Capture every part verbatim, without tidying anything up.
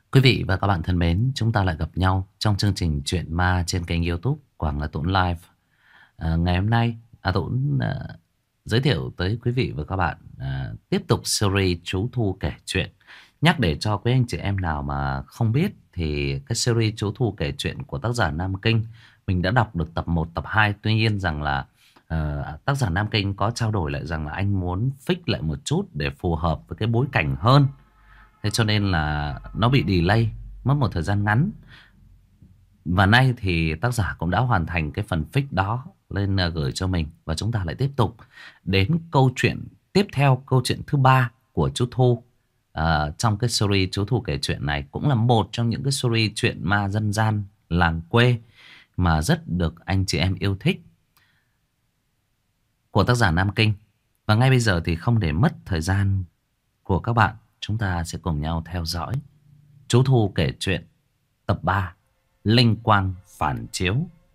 Quý vị và các bạn thân mến, chúng ta lại gặp nhau trong chương trình Chuyện Ma trên kênh YouTube Quảng Là Tũng Live. À, ngày hôm nay, A Tũng à, giới thiệu tới quý vị và các bạn à, tiếp tục series Chú Thu kể chuyện. Nhắc để cho quý anh chị em nào mà không biết thì cái series Chú Thu kể chuyện của tác giả Nam Kinh mình đã đọc được tập một, tập hai. Tuy nhiên rằng là à, tác giả Nam Kinh có trao đổi lại rằng là anh muốn fix lại một chút để phù hợp với cái bối cảnh hơn. Thế cho nên là nó bị delay, mất một thời gian ngắn. Và nay thì tác giả cũng đã hoàn thành cái phần fix đó lên uh, gửi cho mình. Và chúng ta lại tiếp tục đến câu chuyện tiếp theo, câu chuyện thứ ba của chú Thu. uh, Trong cái series chú Thu kể chuyện này cũng là một trong những cái series chuyện ma dân gian làng quê mà rất được anh chị em yêu thích, của tác giả Nam Kinh. Và ngay bây giờ thì không để mất thời gian của các bạn, chúng ta sẽ cùng nhau theo dõi Chú Thu kể chuyện tập ba, Linh Quang phản chiếu.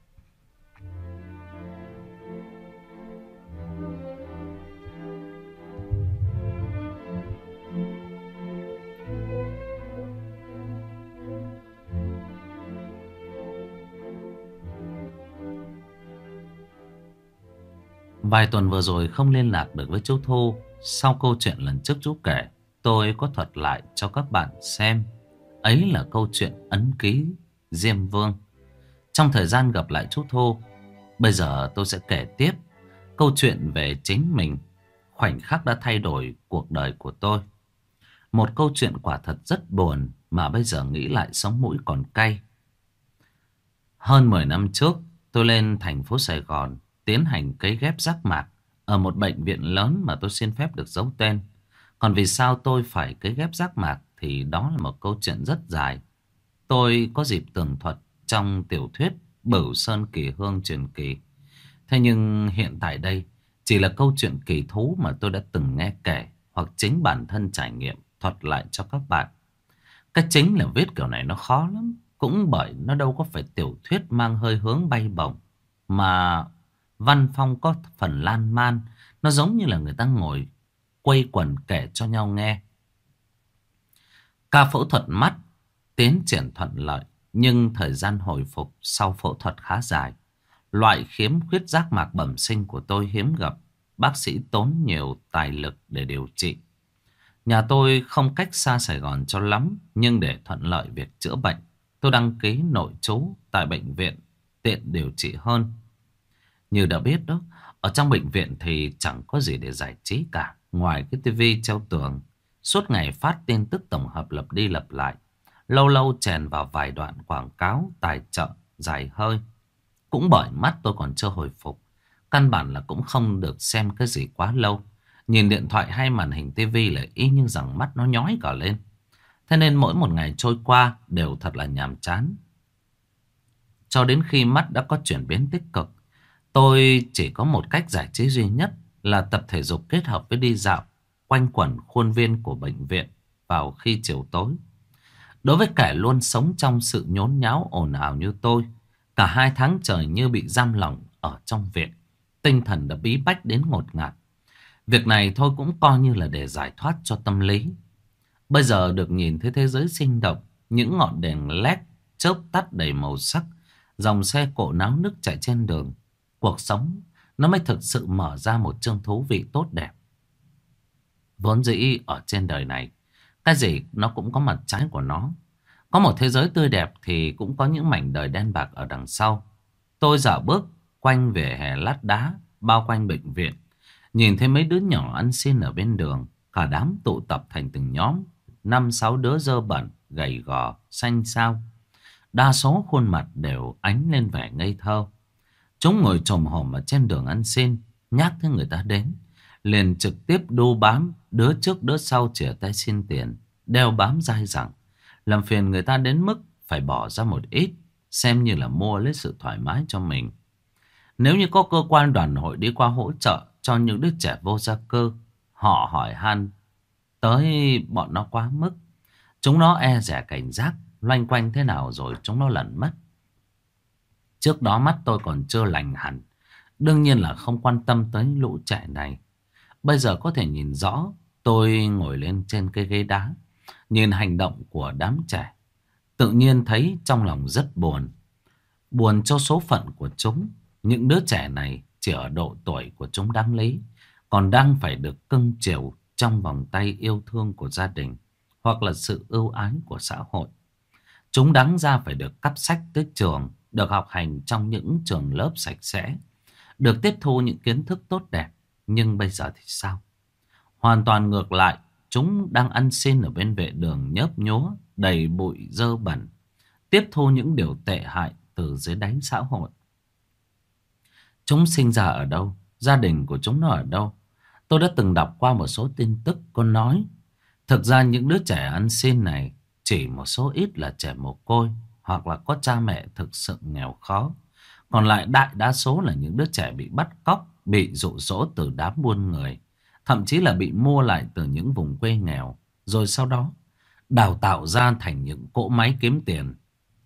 Vài tuần vừa rồi không liên lạc được với chú Thu. Sau câu chuyện lần trước chú kể, tôi có thuật lại cho các bạn xem. Ấy là câu chuyện ấn ký Diêm Vương. Trong thời gian gặp lại chú Thu, bây giờ tôi sẽ kể tiếp câu chuyện về chính mình, khoảnh khắc đã thay đổi cuộc đời của tôi. Một câu chuyện quả thật rất buồn mà bây giờ nghĩ lại sống mũi còn cay. Hơn mười năm trước, tôi lên thành phố Sài Gòn tiến hành cấy ghép giác mạc ở một bệnh viện lớn mà tôi xin phép được giấu tên. Còn vì sao tôi phải cấy ghép giác mạc thì đó là một câu chuyện rất dài. Tôi có dịp tường thuật trong tiểu thuyết Bửu Sơn Kỳ Hương truyền kỳ. Thế nhưng hiện tại đây chỉ là câu chuyện kỳ thú mà tôi đã từng nghe kể hoặc chính bản thân trải nghiệm thuật lại cho các bạn. Cái chính là viết kiểu này nó khó lắm. Cũng bởi nó đâu có phải tiểu thuyết mang hơi hướng bay bổng, mà văn phong có phần lan man. Nó giống như là người ta ngồi quây quần kể cho nhau nghe. Ca phẫu thuật mắt tiến triển thuận lợi, nhưng thời gian hồi phục sau phẫu thuật khá dài. Loại khiếm khuyết giác mạc bẩm sinh của tôi hiếm gặp. Bác sĩ tốn nhiều tài lực để điều trị. Nhà tôi không cách xa Sài Gòn cho lắm, nhưng để thuận lợi việc chữa bệnh, tôi đăng ký nội trú tại bệnh viện, tiện điều trị hơn. Như đã biết đó, ở trong bệnh viện thì chẳng có gì để giải trí cả, ngoài cái tivi treo tường suốt ngày phát tin tức tổng hợp lặp đi lặp lại. Lâu lâu chèn vào vài đoạn quảng cáo tài trợ dài hơi. Cũng bởi mắt tôi còn chưa hồi phục, căn bản là cũng không được xem cái gì quá lâu. Nhìn điện thoại hay màn hình tivi lại y như rằng mắt nó nhói cả lên. Thế nên mỗi một ngày trôi qua đều thật là nhàm chán. Cho đến khi mắt đã có chuyển biến tích cực, tôi chỉ có một cách giải trí duy nhất là tập thể dục kết hợp với đi dạo quanh quẩn khuôn viên của bệnh viện vào khi chiều tối. Đối với kẻ luôn sống trong sự nhốn nháo ồn ào như tôi, cả hai tháng trời như bị giam lỏng ở trong viện, tinh thần đã bí bách đến ngột ngạt. Việc này thôi cũng coi như là để giải thoát cho tâm lý. Bây giờ được nhìn thấy thế giới sinh động, những ngọn đèn led chớp tắt đầy màu sắc, dòng xe cộ náo nức chạy trên đường, cuộc sống nó mới thực sự mở ra một chương thú vị tốt đẹp. Vốn dĩ ở trên đời này, cái gì nó cũng có mặt trái của nó. Có một thế giới tươi đẹp thì cũng có những mảnh đời đen bạc ở đằng sau. Tôi dạo bước quanh vỉa hè lát đá bao quanh bệnh viện, nhìn thấy mấy đứa nhỏ ăn xin ở bên đường. Cả đám tụ tập thành từng nhóm, năm sáu đứa dơ bẩn, gầy gò, xanh xao. Đa số khuôn mặt đều ánh lên vẻ ngây thơ. Chúng ngồi chồm hổm ở trên đường ăn xin, nhắc thấy người ta đến liền trực tiếp đu bám, đứa trước đứa sau chìa tay xin tiền, đeo bám dai dẳng, làm phiền người ta đến mức phải bỏ ra một ít, xem như là mua lấy sự thoải mái cho mình. Nếu như có cơ quan đoàn hội đi qua hỗ trợ cho những đứa trẻ vô gia cư, họ hỏi han tới bọn nó quá mức. Chúng nó e dè cảnh giác, loanh quanh thế nào rồi chúng nó lẩn mất. Trước đó mắt tôi còn chưa lành hẳn, đương nhiên là không quan tâm tới lũ trẻ này. Bây giờ có thể nhìn rõ, tôi ngồi lên trên cây ghế đá, nhìn hành động của đám trẻ, Tự nhiên thấy trong lòng rất buồn. Buồn cho số phận của chúng. Những đứa trẻ này chỉ ở độ tuổi của chúng đáng lý, còn đang phải được cưng chiều trong vòng tay yêu thương của gia đình hoặc là sự ưu ái của xã hội. Chúng đáng ra phải được cắp sách tới trường, được học hành trong những trường lớp sạch sẽ, được tiếp thu những kiến thức tốt đẹp. Nhưng bây giờ thì sao? Hoàn toàn ngược lại, chúng đang ăn xin ở bên vệ đường nhớp nhúa, đầy bụi dơ bẩn, tiếp thu những điều tệ hại từ dưới đáy xã hội. Chúng sinh ra ở đâu? Gia đình của chúng nó ở đâu? Tôi đã từng đọc qua một số tin tức có nói, thực ra những đứa trẻ ăn xin này chỉ một số ít là trẻ mồ côi hoặc là có cha mẹ thực sự nghèo khó. Còn lại đại đa số là những đứa trẻ bị bắt cóc, bị dụ dỗ từ đám buôn người, thậm chí là bị mua lại từ những vùng quê nghèo, rồi sau đó đào tạo ra thành những cỗ máy kiếm tiền.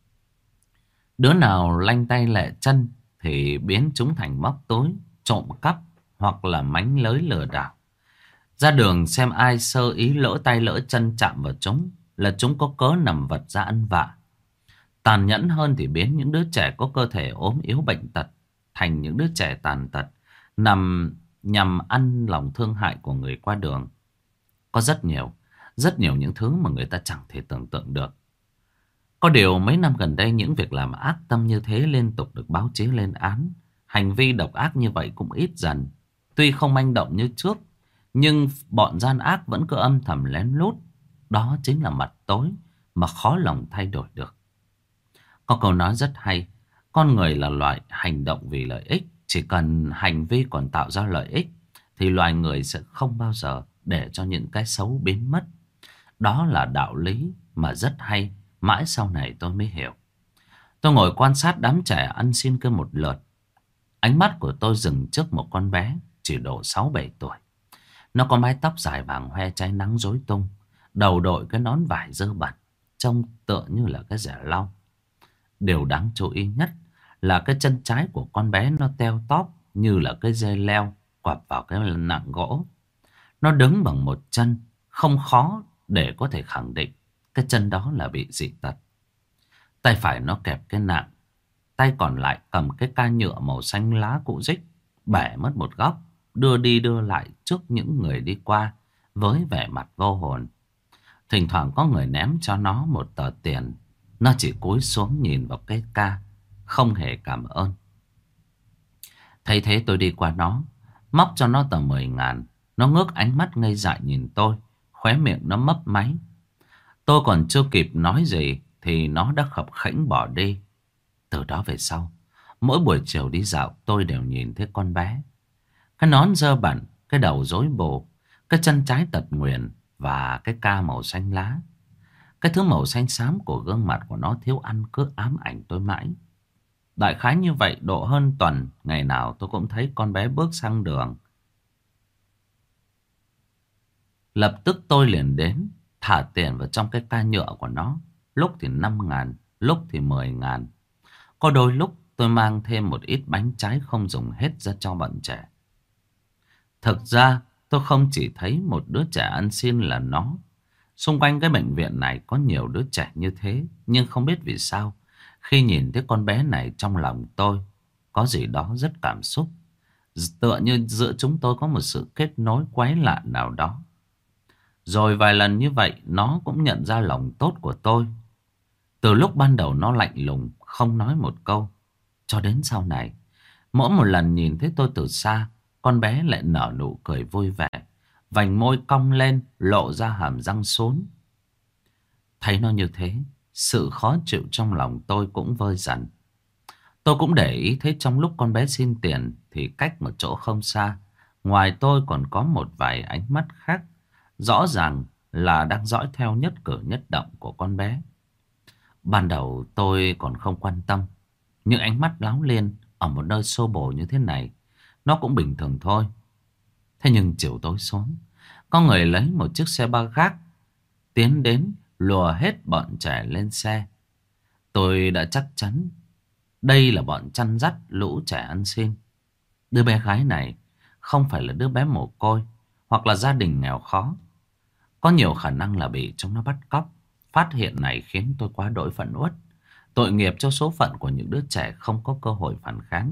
Đứa nào lanh tay lẹ chân thì biến chúng thành móc tối, trộm cắp hoặc là mánh lới lừa đảo. Ra đường xem ai sơ ý lỡ tay lỡ chân chạm vào chúng là chúng có cớ nằm vật ra ăn vạ. Tàn nhẫn hơn thì biến những đứa trẻ có cơ thể ốm yếu bệnh tật thành những đứa trẻ tàn tật, nằm nhằm ăn lòng thương hại của người qua đường. Có rất nhiều, rất nhiều những thứ mà người ta chẳng thể tưởng tượng được. Có điều mấy năm gần đây những việc làm ác tâm như thế liên tục được báo chí lên án. Hành vi độc ác như vậy cũng ít dần. Tuy không manh động như trước, nhưng bọn gian ác vẫn cứ âm thầm lén lút. Đó chính là mặt tối mà khó lòng thay đổi được. Có câu nói rất hay, con người là loại hành động vì lợi ích. Chỉ cần hành vi còn tạo ra lợi ích thì loài người sẽ không bao giờ để cho những cái xấu biến mất. Đó là đạo lý mà rất hay, mãi sau này tôi mới hiểu. Tôi ngồi quan sát đám trẻ ăn xin kia một lượt. Ánh mắt của tôi dừng trước một con bé chỉ độ sáu bảy tuổi. Nó có mái tóc dài vàng hoe cháy nắng rối tung, đầu đội cái nón vải dơ bẩn, trông tựa như là cái rẻ lau. Điều đáng chú ý nhất là cái chân trái của con bé nó teo tóp như là cái dây leo quặp vào cái nạng gỗ. Nó đứng bằng một chân, không khó để có thể khẳng định cái chân đó là bị dị tật. Tay phải nó kẹp cái nạng, tay còn lại cầm cái ca nhựa màu xanh lá cũ rích, bẻ mất một góc, đưa đi đưa lại trước những người đi qua với vẻ mặt vô hồn. Thỉnh thoảng có người ném cho nó một tờ tiền, nó chỉ cúi xuống nhìn vào cái ca, không hề cảm ơn. Thấy thế tôi đi qua nó, móc cho nó tờ mười ngàn. Nó ngước ánh mắt ngây dại nhìn tôi, khóe miệng nó mấp máy. Tôi còn chưa kịp nói gì thì nó đã khập khẽnh bỏ đi. Từ đó về sau, mỗi buổi chiều đi dạo tôi đều nhìn thấy con bé. Cái nón dơ bẩn, cái đầu rối bù, cái chân trái tật nguyền và cái ca màu xanh lá. Cái thứ màu xanh xám của gương mặt của nó thiếu ăn cứ ám ảnh tôi mãi. Đại khái như vậy độ hơn tuần, ngày nào tôi cũng thấy con bé bước sang đường. Lập tức tôi liền đến, thả tiền vào trong cái ca nhựa của nó. Lúc thì năm ngàn, lúc thì mười ngàn. Có đôi lúc tôi mang thêm một ít bánh trái không dùng hết ra cho bọn trẻ. Thực ra tôi không chỉ thấy một đứa trẻ ăn xin là nó. Xung quanh cái bệnh viện này có nhiều đứa trẻ như thế. Nhưng không biết vì sao, khi nhìn thấy con bé này trong lòng tôi có gì đó rất cảm xúc. Tựa như giữa chúng tôi có một sự kết nối quái lạ nào đó. Rồi vài lần như vậy nó cũng nhận ra lòng tốt của tôi. Từ lúc ban đầu nó lạnh lùng, không nói một câu, cho đến sau này, mỗi một lần nhìn thấy tôi từ xa, con bé lại nở nụ cười vui vẻ, vành môi cong lên, lộ ra hàm răng sốn. Thấy nó như thế, sự khó chịu trong lòng tôi cũng vơi dần. Tôi cũng để ý thấy trong lúc con bé xin tiền thì cách một chỗ không xa, ngoài tôi còn có một vài ánh mắt khác, rõ ràng là đang dõi theo nhất cử nhất động của con bé. Ban đầu tôi còn không quan tâm, những ánh mắt láo liên ở một nơi xô bồ như thế này, nó cũng bình thường thôi. Thế nhưng chiều tối xuống, có người lấy một chiếc xe ba gác tiến đến lùa hết bọn trẻ lên xe. Tôi đã chắc chắn đây là bọn chăn dắt lũ trẻ ăn xin. Đứa bé gái này không phải là đứa bé mồ côi hoặc là gia đình nghèo khó. Có nhiều khả năng là bị chúng nó bắt cóc. phát hiện này khiến tôi quá đỗi phẫn uất. Tội nghiệp cho số phận của những đứa trẻ không có cơ hội phản kháng.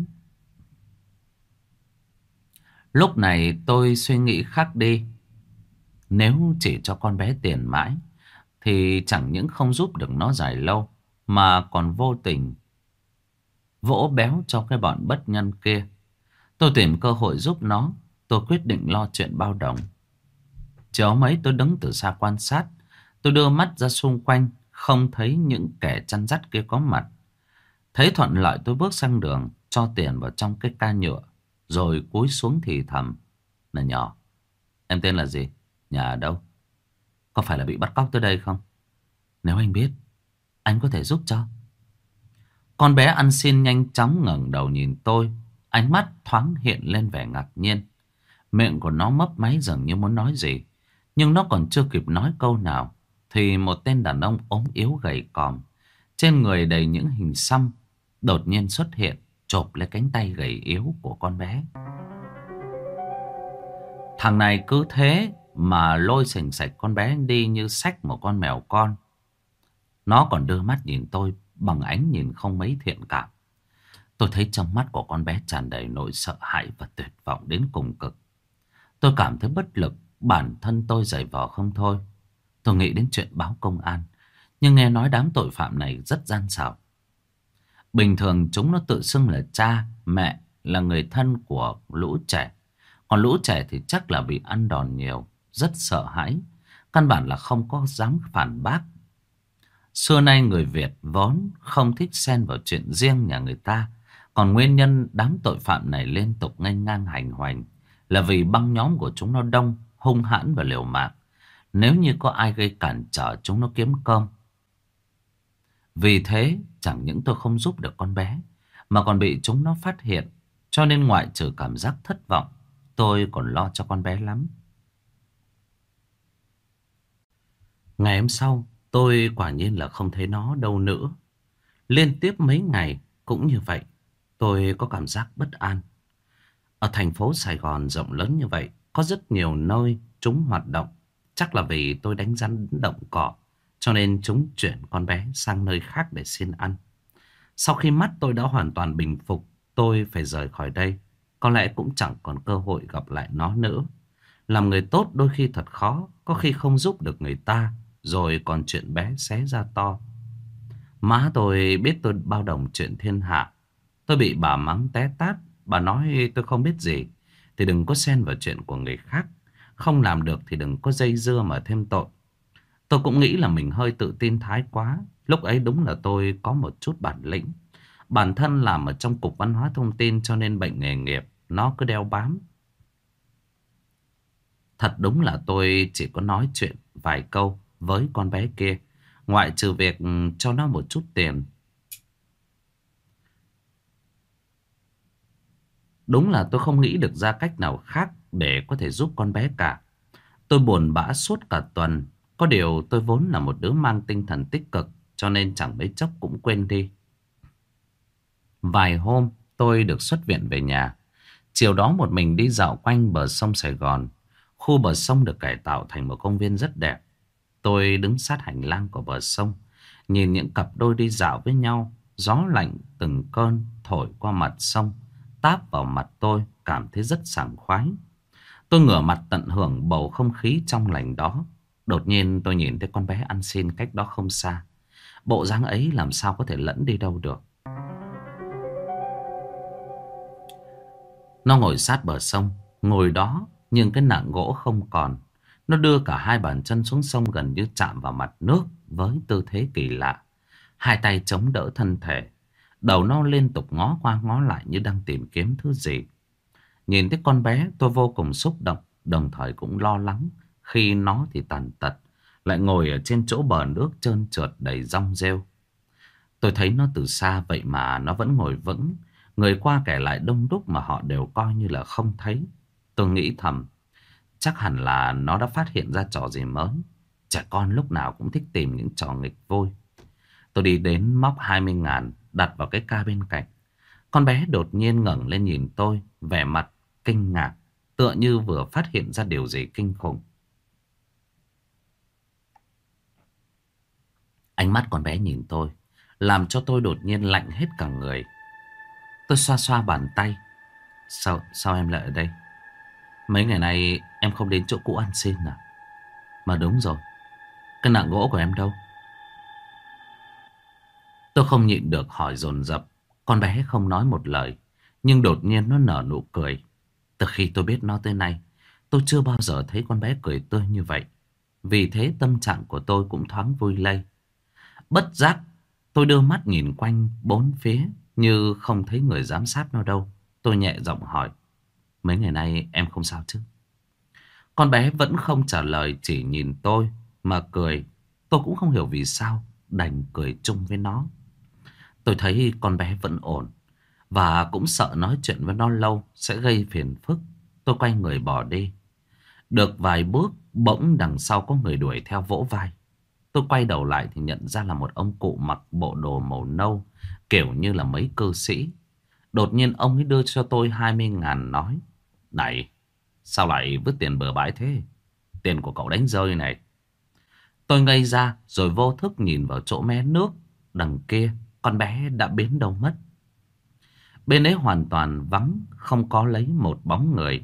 Lúc này tôi suy nghĩ khác đi. Nếu chỉ cho con bé tiền mãi thì chẳng những không giúp được nó dài lâu, mà còn vô tình vỗ béo cho cái bọn bất nhân kia. Tôi tìm cơ hội giúp nó. Tôi quyết định lo chuyện bao đồng. Chiều mấy tôi đứng từ xa quan sát. Tôi đưa mắt ra xung quanh, không thấy những kẻ chăn dắt kia có mặt. Thấy thuận lợi tôi bước sang đường, cho tiền vào trong cái ca nhựa, rồi cúi xuống thì thầm: "Này nhỏ, em tên là gì? Nhà ở đâu? Có phải là bị bắt cóc tới đây không? Nếu anh biết, anh có thể giúp cho." Con bé ăn xin nhanh chóng ngẩng đầu nhìn tôi. Ánh mắt thoáng hiện lên vẻ ngạc nhiên. Miệng của nó mấp máy dường như muốn nói gì. Nhưng nó còn chưa kịp nói câu nào thì một tên đàn ông ốm yếu gầy còm, trên người đầy những hình xăm, đột nhiên xuất hiện, chộp lấy cánh tay gầy yếu của con bé. Thằng này cứ thế mà lôi sành sạch con bé đi như xách một con mèo con. Nó còn đưa mắt nhìn tôi bằng ánh nhìn không mấy thiện cảm. Tôi thấy trong mắt của con bé tràn đầy nỗi sợ hãi và tuyệt vọng đến cùng cực. Tôi cảm thấy bất lực, bản thân tôi giày vò không thôi. Tôi nghĩ đến chuyện báo công an, nhưng nghe nói đám tội phạm này rất gian xảo. Bình thường chúng nó tự xưng là cha, mẹ, là người thân của lũ trẻ. Còn lũ trẻ thì chắc là bị ăn đòn nhiều, rất sợ hãi, căn bản là không có dám phản bác. Xưa nay người Việt vốn không thích xen vào chuyện riêng nhà người ta. Còn nguyên nhân đám tội phạm này liên tục nghênh ngang hành hoành là vì băng nhóm của chúng nó đông, hung hãn và liều mạng. Nếu như có ai gây cản trở chúng nó kiếm cơm. Vì thế chẳng những tôi không giúp được con bé, mà còn bị chúng nó phát hiện. Cho nên ngoại trừ cảm giác thất vọng, tôi còn lo cho con bé lắm. Ngày hôm sau, tôi quả nhiên là không thấy nó đâu nữa. Liên tiếp mấy ngày cũng như vậy, tôi có cảm giác bất an. Ở thành phố Sài Gòn rộng lớn như vậy, có rất nhiều nơi chúng hoạt động. Chắc là vì tôi đánh rắn động cỏ, cho nên chúng chuyển con bé sang nơi khác để xin ăn. Sau khi mắt tôi đã hoàn toàn bình phục, tôi phải rời khỏi đây. Có lẽ cũng chẳng còn cơ hội gặp lại nó nữa. Làm người tốt đôi khi thật khó, có khi không giúp được người ta, rồi còn chuyện bé xé ra to. Má tôi biết tôi bao đồng chuyện thiên hạ. Tôi bị bà mắng té tát. Bà nói tôi không biết gì thì đừng có xen vào chuyện của người khác. Không làm được thì đừng có dây dưa mà thêm tội. Tôi cũng nghĩ là mình hơi tự tin thái quá. Lúc ấy đúng là tôi có một chút bản lĩnh. Bản thân làm ở trong cục văn hóa thông tin, cho nên bệnh nghề nghiệp nó cứ đeo bám. Thật đúng là tôi chỉ có nói chuyện vài câu với con bé kia, ngoại trừ việc cho nó một chút tiền. Đúng là tôi không nghĩ được ra cách nào khác để có thể giúp con bé cả. Tôi buồn bã suốt cả tuần. Có điều tôi vốn là một đứa mang tinh thần tích cực, cho nên chẳng mấy chốc cũng quên đi. Vài hôm tôi được xuất viện về nhà. Chiều đó một mình đi dạo quanh bờ sông Sài Gòn. Khu bờ sông được cải tạo thành một công viên rất đẹp. Tôi đứng sát hành lang của bờ sông, nhìn những cặp đôi đi dạo với nhau. Gió lạnh từng cơn thổi qua mặt sông, táp vào mặt tôi, cảm thấy rất sảng khoái. Tôi ngửa mặt tận hưởng bầu không khí trong lành đó. Đột nhiên tôi nhìn thấy con bé ăn xin cách đó không xa. Bộ dáng ấy làm sao có thể lẫn đi đâu được. Nó ngồi sát bờ sông, ngồi đó nhưng cái nạng gỗ không còn. Nó đưa cả hai bàn chân xuống sông gần như chạm vào mặt nước với tư thế kỳ lạ. Hai tay chống đỡ thân thể. Đầu nó liên tục ngó qua ngó lại như đang tìm kiếm thứ gì. Nhìn thấy con bé tôi vô cùng xúc động, đồng thời cũng lo lắng khi nó thì tàn tật, lại ngồi ở trên chỗ bờ nước trơn trượt đầy rong rêu. Tôi thấy nó từ xa vậy mà nó vẫn ngồi vững. Người qua kẻ lại đông đúc mà họ đều coi như là không thấy. Tôi nghĩ thầm, chắc hẳn là nó đã phát hiện ra trò gì mới. Trẻ con lúc nào cũng thích tìm những trò nghịch vui. Tôi đi đến móc hai mươi ngàn đặt vào cái ca bên cạnh. Con bé đột nhiên ngẩng lên nhìn tôi, vẻ mặt kinh ngạc, tựa như vừa phát hiện ra điều gì kinh khủng. Ánh mắt con bé nhìn tôi, làm cho tôi đột nhiên lạnh hết cả người. Tôi xoa xoa bàn tay. Sao, sao em lại ở đây? Mấy ngày nay em không đến chỗ cũ ăn xin à? Mà đúng rồi, cái nạng gỗ của em đâu? Tôi không nhịn được hỏi dồn dập. Con bé không nói một lời, nhưng đột nhiên nó nở nụ cười. Từ khi tôi biết nó tới nay, tôi chưa bao giờ thấy con bé cười tươi như vậy. Vì thế tâm trạng của tôi cũng thoáng vui lây. Bất giác tôi đưa mắt nhìn quanh bốn phía, như không thấy người giám sát nó đâu. Tôi nhẹ giọng hỏi, mấy ngày nay em không sao chứ? Con bé vẫn không trả lời, chỉ nhìn tôi mà cười. Tôi cũng không hiểu vì sao, đành cười chung với nó. Tôi thấy con bé vẫn ổn, và cũng sợ nói chuyện với nó lâu sẽ gây phiền phức. Tôi quay người bỏ đi. Được vài bước, bỗng đằng sau có người đuổi theo vỗ vai. Tôi quay đầu lại thì nhận ra là một ông cụ mặc bộ đồ màu nâu, kiểu như là mấy cư sĩ. Đột nhiên ông ấy đưa cho tôi hai mươi ngàn, nói, này, sao lại vứt tiền bừa bãi thế? Tiền của cậu đánh rơi này. Tôi ngây ra rồi vô thức nhìn vào chỗ mé nước. Đằng kia con bé đã biến đâu mất. Bên ấy hoàn toàn vắng, không có lấy một bóng người.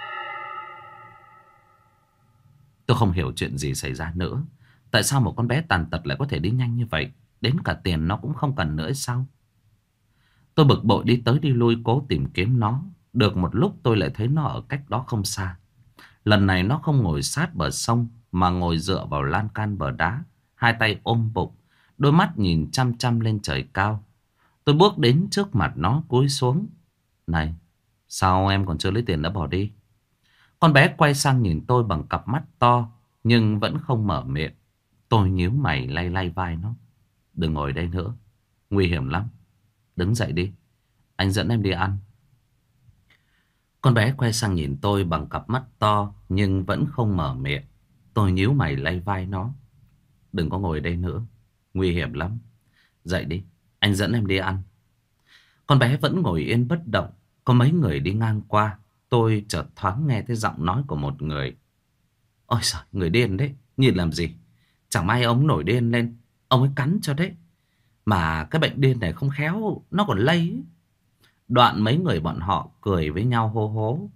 Tôi không hiểu chuyện gì xảy ra nữa. Tại sao một con bé tàn tật lại có thể đi nhanh như vậy? Đến cả tiền nó cũng không cần nữa sao? Tôi bực bội đi tới đi lui cố tìm kiếm nó. Được một lúc tôi lại thấy nó ở cách đó không xa. Lần này nó không ngồi sát bờ sông, mà ngồi dựa vào lan can bờ đá, hai tay ôm bụng, đôi mắt nhìn chăm chăm lên trời cao. Tôi bước đến trước mặt nó, cúi xuống. Này, sao em còn chưa lấy tiền đã bỏ đi? Con bé quay sang nhìn tôi bằng cặp mắt to, nhưng vẫn không mở miệng. Tôi nhíu mày lay lay vai nó. Đừng ngồi đây nữa, nguy hiểm lắm. Đứng dậy đi, anh dẫn em đi ăn. Con bé quay sang nhìn tôi bằng cặp mắt to, nhưng vẫn không mở miệng. Tôi nhíu mày lay vai nó. Đừng có ngồi đây nữa, nguy hiểm lắm. Dậy đi, anh dẫn em đi ăn. Con bé vẫn ngồi yên bất động. Có mấy người đi ngang qua, tôi chợt thoáng nghe thấy giọng nói của một người. Ôi giời, người điên đấy, nhìn làm gì? Chẳng may ông nổi điên lên, ông ấy cắn cho đấy. Mà cái bệnh điên này không khéo, nó còn lây ấy. Đoạn mấy người bọn họ cười với nhau hô hố.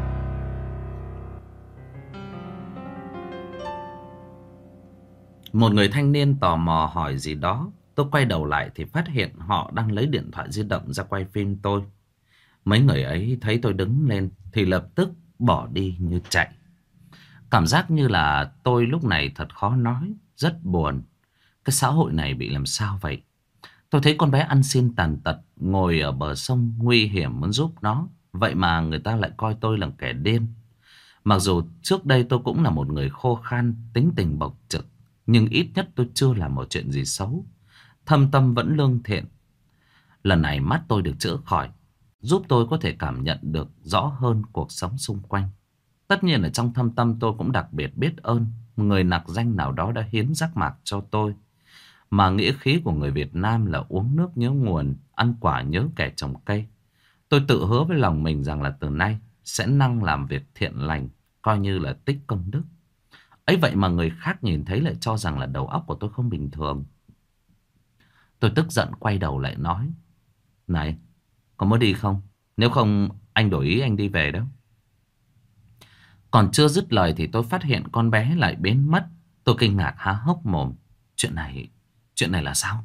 Một người thanh niên tò mò hỏi gì đó. Tôi quay đầu lại thì phát hiện họ đang lấy điện thoại di động ra quay phim tôi. Mấy người ấy thấy tôi đứng lên thì lập tức bỏ đi như chạy. Cảm giác như là tôi lúc này thật khó nói, rất buồn. Cái xã hội này bị làm sao vậy? Tôi thấy con bé ăn xin tàn tật ngồi ở bờ sông nguy hiểm muốn giúp nó. Vậy mà người ta lại coi tôi là kẻ điên. Mặc dù trước đây tôi cũng là một người khô khan, tính tình bộc trực, nhưng ít nhất tôi chưa làm một chuyện gì xấu. Thâm tâm vẫn lương thiện. Lần này mắt tôi được chữa khỏi, giúp tôi có thể cảm nhận được rõ hơn cuộc sống xung quanh. Tất nhiên ở trong thâm tâm tôi cũng đặc biệt biết ơn người nặc danh nào đó đã hiến giác mạc cho tôi. Mà nghĩa khí của người Việt Nam là uống nước nhớ nguồn, ăn quả nhớ kẻ trồng cây. Tôi tự hứa với lòng mình rằng là từ nay sẽ năng làm việc thiện lành, coi như là tích công đức. Ấy vậy mà người khác nhìn thấy lại cho rằng là đầu óc của tôi không bình thường. Tôi tức giận quay đầu lại nói, này, có muốn đi không? Nếu không anh đổi ý anh đi về đó. Còn chưa dứt lời thì tôi phát hiện con bé lại biến mất. Tôi kinh ngạc há hốc mồm. Chuyện này, chuyện này là sao?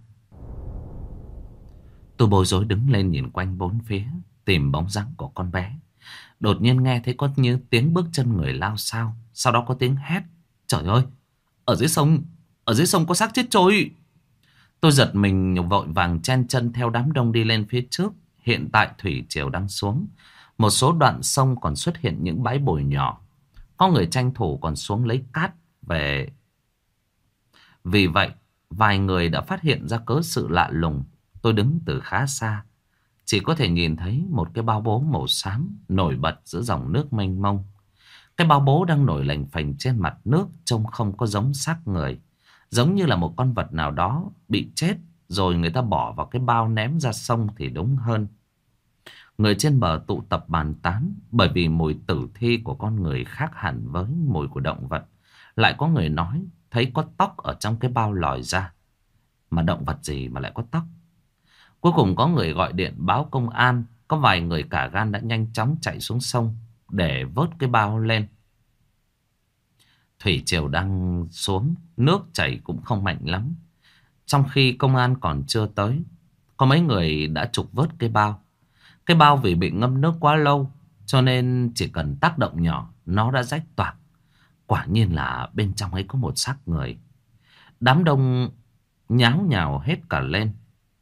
Tôi bối rối đứng lên nhìn quanh bốn phía, tìm bóng dáng của con bé. Đột nhiên nghe thấy có như tiếng bước chân người lao xao. Sau đó có tiếng hét. Trời ơi, ở dưới sông, ở dưới sông có xác chết trôi. Tôi giật mình vội vàng chen chân theo đám đông đi lên phía trước. Hiện tại thủy triều đang xuống. Một số đoạn sông còn xuất hiện những bãi bồi nhỏ. Có người tranh thủ còn xuống lấy cát về. Vì vậy, vài người đã phát hiện ra cớ sự lạ lùng. Tôi đứng từ khá xa, chỉ có thể nhìn thấy một cái bao bố màu xám nổi bật giữa dòng nước mênh mông. Cái bao bố đang nổi lềnh phềnh trên mặt nước, trông không có giống xác người. Giống như là một con vật nào đó bị chết rồi người ta bỏ vào cái bao ném ra sông thì đúng hơn. Người trên bờ tụ tập bàn tán, bởi vì mùi tử thi của con người khác hẳn với mùi của động vật. Lại có người nói thấy có tóc ở trong cái bao lòi ra. Mà động vật gì mà lại có tóc? Cuối cùng có người gọi điện báo công an. Có vài người cả gan đã nhanh chóng chạy xuống sông để vớt cái bao lên. Thủy triều đang xuống, nước chảy cũng không mạnh lắm. Trong khi công an còn chưa tới, có mấy người đã trục vớt cái bao. Cái bao vì bị ngâm nước quá lâu, cho nên chỉ cần tác động nhỏ nó đã rách toạc. Quả nhiên là bên trong ấy có một xác người. Đám đông nháo nhào hết cả lên.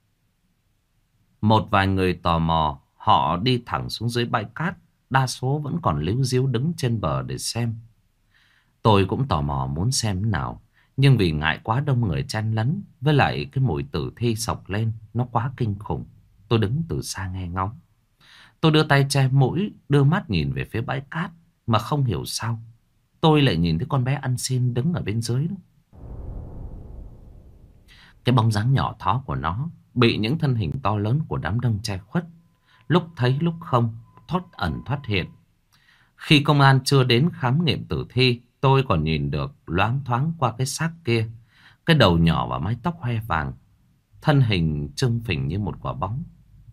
Một vài người tò mò, họ đi thẳng xuống dưới bãi cát. Đa số vẫn còn líu ríu đứng trên bờ để xem. Tôi cũng tò mò muốn xem thế nào. Nhưng vì ngại quá đông người chen lấn, với lại cái mùi tử thi sộc lên nó quá kinh khủng, tôi đứng từ xa nghe ngóng. Tôi đưa tay che mũi, đưa mắt nhìn về phía bãi cát. Mà không hiểu sao tôi lại nhìn thấy con bé ăn xin đứng ở bên dưới đó. Cái bóng dáng nhỏ thó của nó bị những thân hình to lớn của đám đông che khuất. Lúc thấy lúc không, thoát ẩn thoát hiện. Khi công an chưa đến khám nghiệm tử thi, tôi còn nhìn được loáng thoáng qua cái xác kia. Cái đầu nhỏ và mái tóc hoe vàng, thân hình trưng phình như một quả bóng.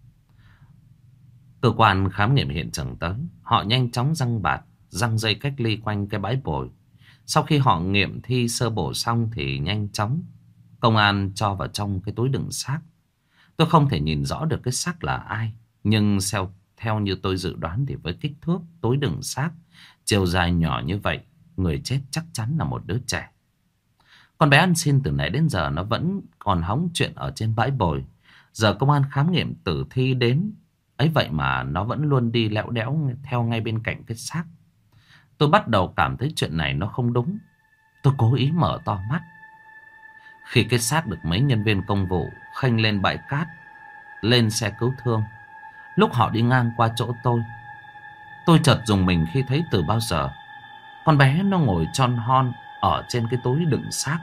Cơ quan khám nghiệm hiện trường tới, họ nhanh chóng giăng bạt, giăng dây cách ly quanh cái bãi bồi. Sau khi họ nghiệm thi sơ bộ xong thì nhanh chóng công an cho vào trong cái túi đựng xác. Tôi không thể nhìn rõ được cái xác là ai, nhưng theo, theo như tôi dự đoán thì với kích thước túi đựng xác, chiều dài nhỏ như vậy, người chết chắc chắn là một đứa trẻ. Con bé ăn xin từ nãy đến giờ nó vẫn còn hóng chuyện ở trên bãi bồi. Giờ công an khám nghiệm tử thi đến, ấy vậy mà nó vẫn luôn đi lẽo đẽo theo ngay bên cạnh cái xác. Tôi bắt đầu cảm thấy chuyện này nó không đúng. Tôi cố ý mở to mắt. Khi cái xác được mấy nhân viên công vụ khênh lên bãi cát, lên xe cứu thương, lúc họ đi ngang qua chỗ tôi, tôi chợt rùng mình khi thấy từ bao giờ con bé nó ngồi tròn hon ở trên cái túi đựng xác.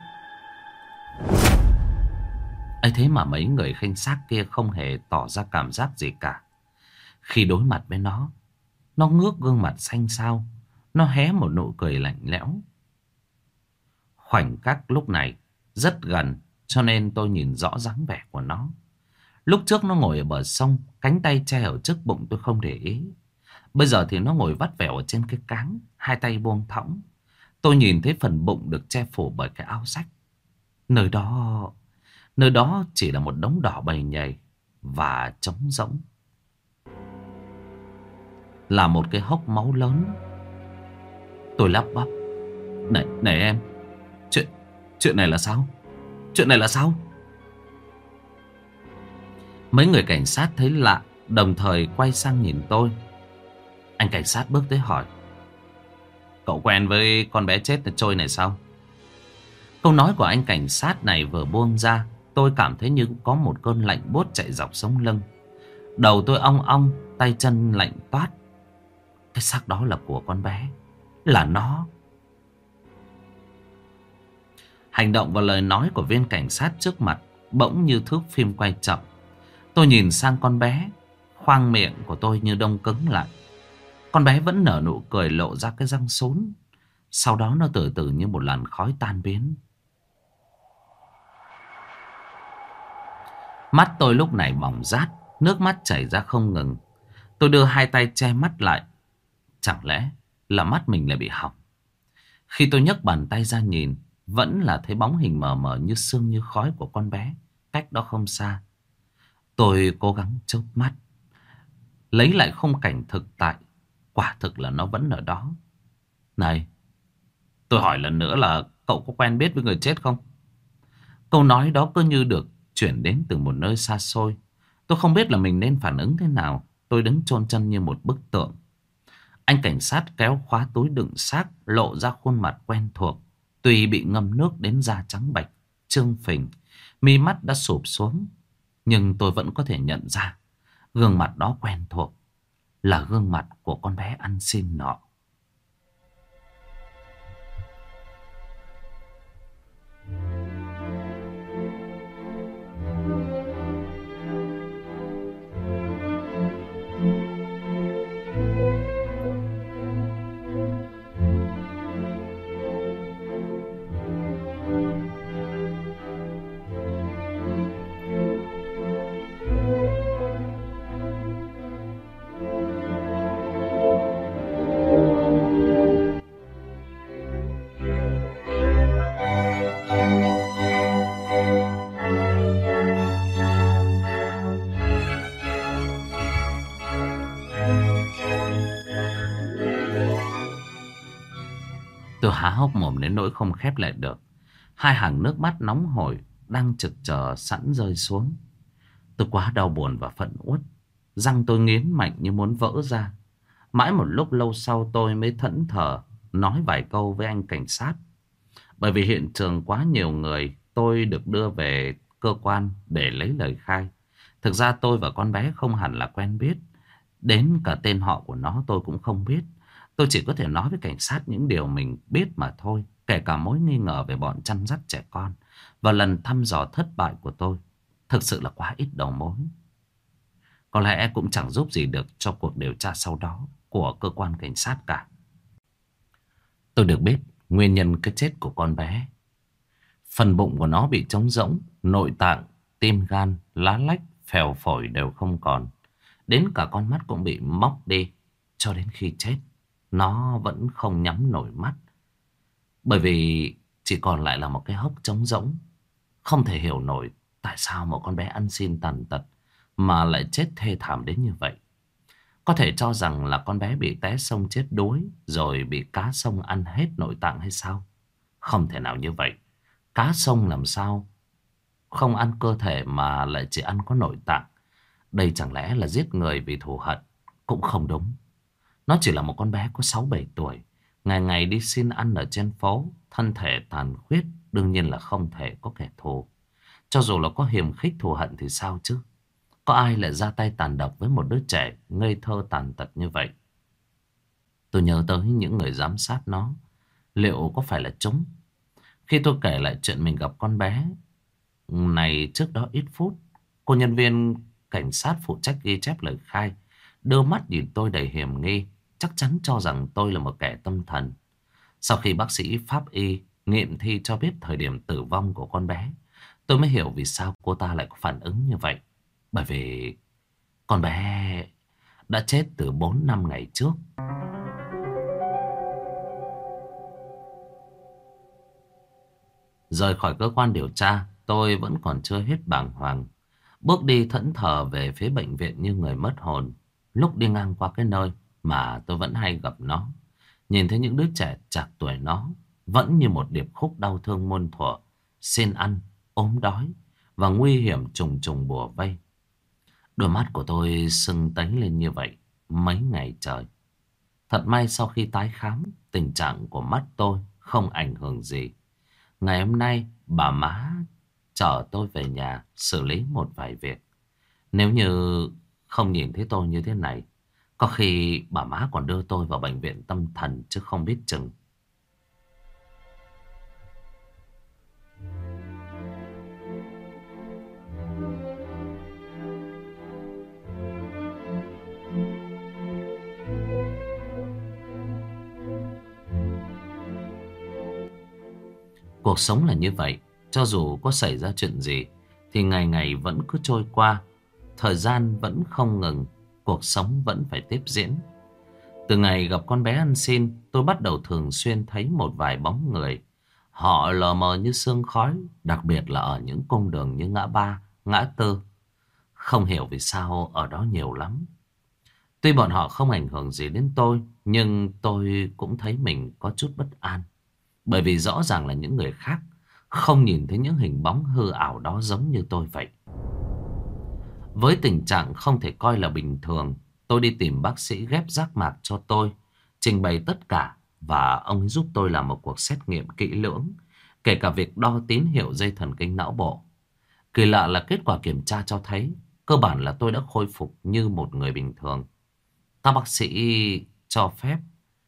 ấy thế mà mấy người khênh xác kia không hề tỏ ra cảm giác gì cả. Khi đối mặt với nó, nó ngước gương mặt xanh xao, nó hé một nụ cười lạnh lẽo. Khoảnh khắc lúc này rất gần, cho nên tôi nhìn rõ dáng vẻ của nó. Lúc trước nó ngồi ở bờ sông, cánh tay che ở trước bụng tôi không để ý. Bây giờ thì nó ngồi vắt vẻo ở trên cái cáng, hai tay buông thõng. Tôi nhìn thấy phần bụng được che phủ bởi cái áo rách. Nơi đó, nơi đó chỉ là một đống đỏ bầy nhầy và trống rỗng. Là một cái hốc máu lớn. Tôi lắp bắp: Này, này em, Chuyện, chuyện này là sao? Chuyện này là sao? Mấy người cảnh sát thấy lạ, đồng thời quay sang nhìn tôi. Anh cảnh sát bước tới hỏi: Cậu quen với con bé chết trôi này sao? Câu nói của anh cảnh sát này vừa buông ra, tôi cảm thấy như có một cơn lạnh buốt chạy dọc sống lưng. Đầu tôi ong ong, tay chân lạnh toát. Cái xác đó là của con bé, là nó. Hành động và lời nói của viên cảnh sát trước mặt bỗng như thước phim quay chậm. Tôi nhìn sang con bé, khoang miệng của tôi như đông cứng lại. Con bé vẫn nở nụ cười lộ ra cái răng sốn. Sau đó nó từ từ như một làn khói tan biến. Mắt tôi lúc này bỏng rát, nước mắt chảy ra không ngừng. Tôi đưa hai tay che mắt lại. Chẳng lẽ là mắt mình lại bị hỏng? Khi tôi nhấc bàn tay ra nhìn, vẫn là thấy bóng hình mờ mờ như sương như khói của con bé cách đó không xa. Tôi cố gắng chớp mắt, lấy lại khung cảnh thực tại. Quả thực là nó vẫn ở đó. Này, tôi hỏi lần nữa là cậu có quen biết với người chết không? Câu nói đó cứ như được chuyển đến từ một nơi xa xôi. Tôi không biết là mình nên phản ứng thế nào. Tôi đứng chôn chân như một bức tượng. Anh cảnh sát kéo khóa túi đựng xác, lộ ra khuôn mặt quen thuộc. Tuy bị ngâm nước đến da trắng bạch, trương phình, mi mắt đã sụp xuống, nhưng tôi vẫn có thể nhận ra gương mặt đó quen thuộc, là gương mặt của con bé ăn xin nọ. Tôi há hốc mồm đến nỗi không khép lại được. Hai hàng nước mắt nóng hổi đang trực chờ sẵn rơi xuống. Tôi quá đau buồn và phẫn uất. Răng tôi nghiến mạnh như muốn vỡ ra. Mãi một lúc lâu sau tôi mới thẫn thờ nói vài câu với anh cảnh sát. Bởi vì hiện trường quá nhiều người, tôi được đưa về cơ quan để lấy lời khai. Thực ra tôi và con bé không hẳn là quen biết. Đến cả tên họ của nó tôi cũng không biết. Tôi chỉ có thể nói với cảnh sát những điều mình biết mà thôi. Kể cả mối nghi ngờ về bọn chăn dắt trẻ con và lần thăm dò thất bại của tôi. Thực sự là quá ít đầu mối. Có lẽ cũng chẳng giúp gì được cho cuộc điều tra sau đó của cơ quan cảnh sát cả. Tôi được biết nguyên nhân cái chết của con bé. Phần bụng của nó bị trống rỗng, nội tạng, tim gan, lá lách, phèo phổi đều không còn. Đến cả con mắt cũng bị móc đi. Cho đến khi chết, nó vẫn không nhắm nổi mắt. Bởi vì chỉ còn lại là một cái hốc trống rỗng. Không thể hiểu nổi tại sao một con bé ăn xin tàn tật mà lại chết thê thảm đến như vậy. Có thể cho rằng là con bé bị té sông chết đuối rồi bị cá sông ăn hết nội tạng hay sao? Không thể nào như vậy. Cá sông làm sao không ăn cơ thể mà lại chỉ ăn có nội tạng? Đây chẳng lẽ là giết người vì thù hận? Cũng không đúng. Nó chỉ là một con bé có sáu bảy tuổi, ngày ngày đi xin ăn ở trên phố, thân thể tàn khuyết, đương nhiên là không thể có kẻ thù. Cho dù là có hiềm khích thù hận thì sao chứ? Có ai lại ra tay tàn độc với một đứa trẻ ngây thơ tàn tật như vậy? Tôi nhớ tới những người giám sát nó. Liệu có phải là chúng? Khi tôi kể lại chuyện mình gặp con bé này trước đó ít phút, cô nhân viên cảnh sát phụ trách ghi chép lời khai đưa mắt nhìn tôi đầy hiểm nghi, chắc chắn cho rằng tôi là một kẻ tâm thần. Sau khi bác sĩ pháp y nghiệm thi cho biết thời điểm tử vong của con bé, tôi mới hiểu vì sao cô ta lại có phản ứng như vậy. Bởi vì con bé đã chết từ bốn năm ngày trước. Rời khỏi cơ quan điều tra, tôi vẫn còn chưa hết bàng hoàng. Bước đi thẫn thờ về phía bệnh viện như người mất hồn. Lúc đi ngang qua cái nơi mà tôi vẫn hay gặp nó, nhìn thấy những đứa trẻ trạc tuổi nó, vẫn như một điệp khúc đau thương muôn thuở, xin ăn, ốm đói và nguy hiểm trùng trùng bủa vây. Đôi mắt của tôi sưng tấy lên như vậy mấy ngày trời. Thật may sau khi tái khám, tình trạng của mắt tôi không ảnh hưởng gì. Ngày hôm nay bà má chở tôi về nhà xử lý một vài việc. Nếu như không nhìn thấy tôi như thế này, có khi bà má còn đưa tôi vào bệnh viện tâm thần chứ không biết chừng. Cuộc sống là như vậy. Cho dù có xảy ra chuyện gì thì ngày ngày vẫn cứ trôi qua. Thời gian vẫn không ngừng. Cuộc sống vẫn phải tiếp diễn. Từ ngày gặp con bé ăn xin, tôi bắt đầu thường xuyên thấy một vài bóng người. Họ lờ mờ như sương khói, đặc biệt là ở những cung đường như ngã ba, ngã tư. Không hiểu vì sao ở đó nhiều lắm. Tuy bọn họ không ảnh hưởng gì đến tôi, nhưng tôi cũng thấy mình có chút bất an. Bởi vì rõ ràng là những người khác không nhìn thấy những hình bóng hư ảo đó giống như tôi vậy. Với tình trạng không thể coi là bình thường, tôi đi tìm bác sĩ ghép giác mạc cho tôi, trình bày tất cả và ông ấy giúp tôi làm một cuộc xét nghiệm kỹ lưỡng, kể cả việc đo tín hiệu dây thần kinh não bộ. Kỳ lạ là kết quả kiểm tra cho thấy cơ bản là tôi đã khôi phục như một người bình thường. Các bác sĩ cho phép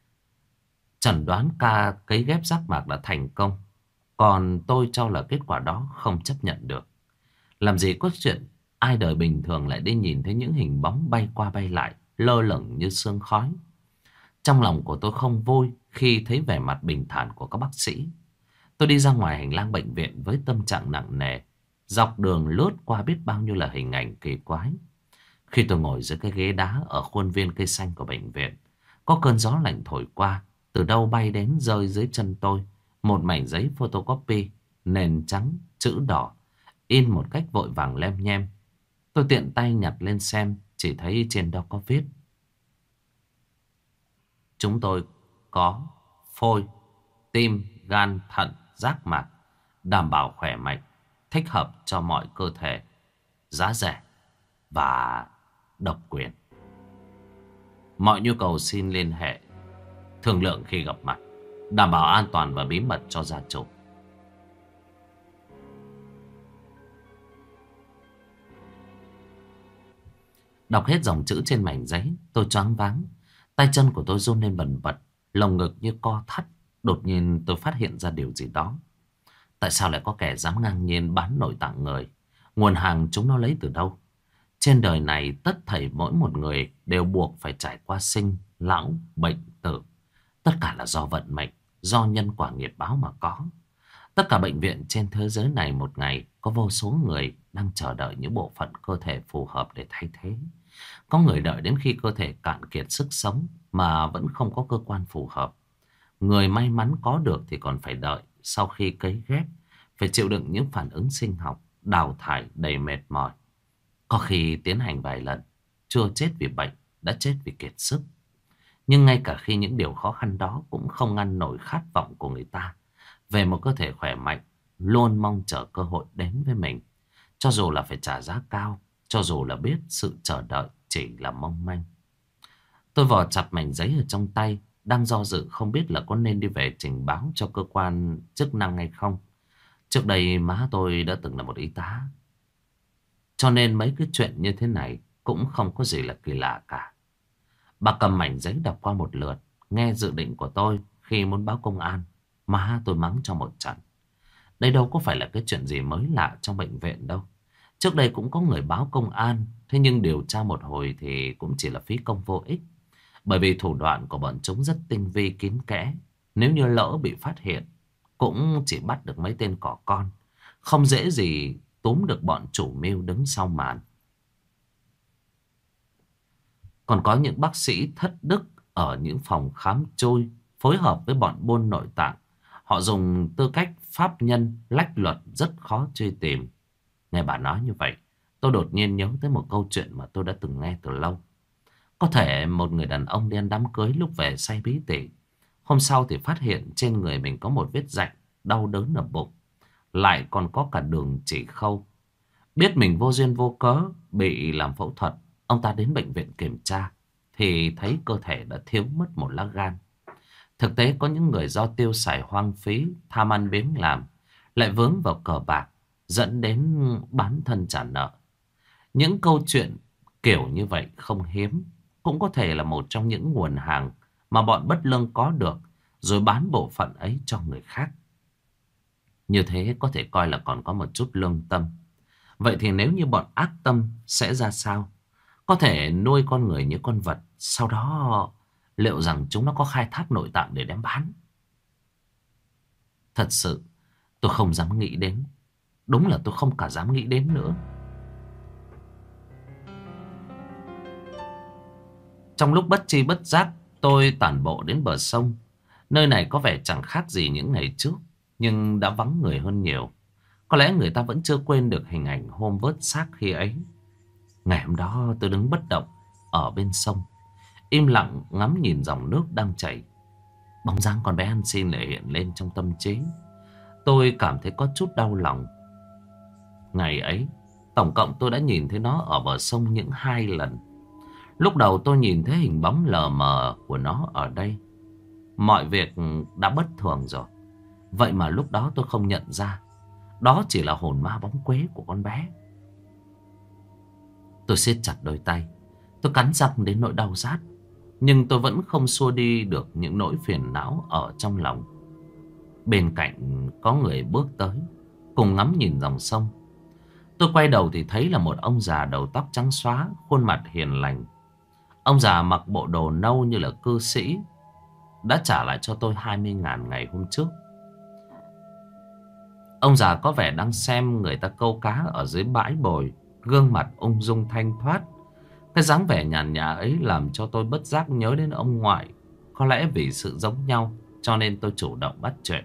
chẩn đoán ca cấy ghép giác mạc đã thành công. Còn tôi cho là kết quả đó không chấp nhận được. Làm gì có chuyện ai đời bình thường lại đi nhìn thấy những hình bóng bay qua bay lại, lơ lửng như sương khói. Trong lòng của tôi không vui khi thấy vẻ mặt bình thản của các bác sĩ. Tôi đi ra ngoài hành lang bệnh viện với tâm trạng nặng nề. Dọc đường lướt qua biết bao nhiêu là hình ảnh kỳ quái. Khi tôi ngồi dưới cái ghế đá ở khuôn viên cây xanh của bệnh viện, có cơn gió lạnh thổi qua, từ đâu bay đến rơi dưới chân tôi một mảnh giấy photocopy, nền trắng, chữ đỏ, in một cách vội vàng lem nhem. Tôi tiện tay nhặt lên xem, chỉ thấy trên đó có viết: chúng tôi có phôi, tim, gan, thận, giác mạc, đảm bảo khỏe mạnh, thích hợp cho mọi cơ thể, giá rẻ và độc quyền. Mọi nhu cầu xin liên hệ, thương lượng khi gặp mặt, đảm bảo an toàn và bí mật cho gia chủ. Đọc hết dòng chữ trên mảnh giấy, tôi choáng váng. Tay chân của tôi run lên bần bật, lồng ngực như co thắt. Đột nhiên tôi phát hiện ra điều gì đó. Tại sao lại có kẻ dám ngang nhiên bán nội tạng người? Nguồn hàng chúng nó lấy từ đâu? Trên đời này tất thảy mỗi một người đều buộc phải trải qua sinh, lão, bệnh, tử. Tất cả là do vận mệnh, do nhân quả nghiệp báo mà có. Tất cả bệnh viện trên thế giới này một ngày có vô số người đang chờ đợi những bộ phận cơ thể phù hợp để thay thế. Có người đợi đến khi cơ thể cạn kiệt sức sống mà vẫn không có cơ quan phù hợp. Người may mắn có được thì còn phải đợi sau khi cấy ghép, phải chịu đựng những phản ứng sinh học, đào thải đầy mệt mỏi. Có khi tiến hành vài lần, chưa chết vì bệnh, đã chết vì kiệt sức. Nhưng ngay cả khi những điều khó khăn đó cũng không ngăn nổi khát vọng của người ta về một cơ thể khỏe mạnh, luôn mong chờ cơ hội đến với mình. Cho dù là phải trả giá cao, cho dù là biết sự chờ đợi chỉ là mong manh. Tôi vò chặt mảnh giấy ở trong tay, đang do dự không biết là có nên đi về trình báo cho cơ quan chức năng hay không. Trước đây má tôi đã từng là một y tá, cho nên mấy cái chuyện như thế này cũng không có gì là kỳ lạ cả. Bà cầm mảnh giấy đọc qua một lượt, nghe dự định của tôi khi muốn báo công an. Má tôi mắng cho một trận. Đây đâu có phải là cái chuyện gì mới lạ trong bệnh viện đâu. Trước đây cũng có người báo công an, thế nhưng điều tra một hồi thì cũng chỉ là phí công vô ích. Bởi vì thủ đoạn của bọn chúng rất tinh vi kín kẽ. Nếu như lỡ bị phát hiện, cũng chỉ bắt được mấy tên cỏ con, không dễ gì túm được bọn chủ mưu đứng sau màn. Còn có những bác sĩ thất đức ở những phòng khám trôi phối hợp với bọn buôn nội tạng. Họ dùng tư cách pháp nhân lách luật rất khó truy tìm. Nghe bà nói như vậy, tôi đột nhiên nhớ tới một câu chuyện mà tôi đã từng nghe từ lâu. Có thể một người đàn ông đi ăn đám cưới, lúc về say bí tỉ. Hôm sau thì phát hiện trên người mình có một vết rạch, đau đớn ở bụng, lại còn có cả đường chỉ khâu. Biết mình vô duyên vô cớ bị làm phẫu thuật, ông ta đến bệnh viện kiểm tra thì thấy cơ thể đã thiếu mất một lá gan. Thực tế có những người do tiêu xài hoang phí, tham ăn biếng làm, lại vướng vào cờ bạc, dẫn đến bán thân trả nợ. Những câu chuyện kiểu như vậy không hiếm, cũng có thể là một trong những nguồn hàng mà bọn bất lương có được, rồi bán bộ phận ấy cho người khác. Như thế có thể coi là còn có một chút lương tâm. Vậy thì nếu như bọn ác tâm sẽ ra sao? Có thể nuôi con người như con vật, sau đó liệu rằng chúng nó có khai thác nội tạng để đem bán? Thật sự tôi không dám nghĩ đến. Đúng là tôi không cả dám nghĩ đến nữa. Trong lúc bất tri bất giác, tôi tản bộ đến bờ sông. Nơi này có vẻ chẳng khác gì những ngày trước, nhưng đã vắng người hơn nhiều. Có lẽ người ta vẫn chưa quên được hình ảnh hôm vớt xác khi ấy. Ngày hôm đó tôi đứng bất động ở bên sông, im lặng ngắm nhìn dòng nước đang chảy. Bóng dáng con bé ăn xin lại hiện lên trong tâm trí. Tôi cảm thấy có chút đau lòng. Ngày ấy, tổng cộng tôi đã nhìn thấy nó ở bờ sông những hai lần. Lúc đầu tôi nhìn thấy hình bóng lờ mờ của nó ở đây. Mọi việc đã bất thường rồi. Vậy mà lúc đó tôi không nhận ra đó chỉ là hồn ma bóng quế của con bé. Tôi siết chặt đôi tay, tôi cắn răng đến nỗi đau rát, nhưng tôi vẫn không xua đi được những nỗi phiền não ở trong lòng. Bên cạnh có người bước tới, cùng ngắm nhìn dòng sông. Tôi quay đầu thì thấy là một ông già đầu tóc trắng xóa, khuôn mặt hiền lành. Ông già mặc bộ đồ nâu như là cư sĩ, đã trả lại cho tôi hai mươi ngàn ngày hôm trước. Ông già có vẻ đang xem người ta câu cá ở dưới bãi bồi, gương mặt ung dung thanh thoát. Cái dáng vẻ nhàn nhã ấy làm cho tôi bất giác nhớ đến ông ngoại. Có lẽ vì sự giống nhau cho nên tôi chủ động bắt chuyện.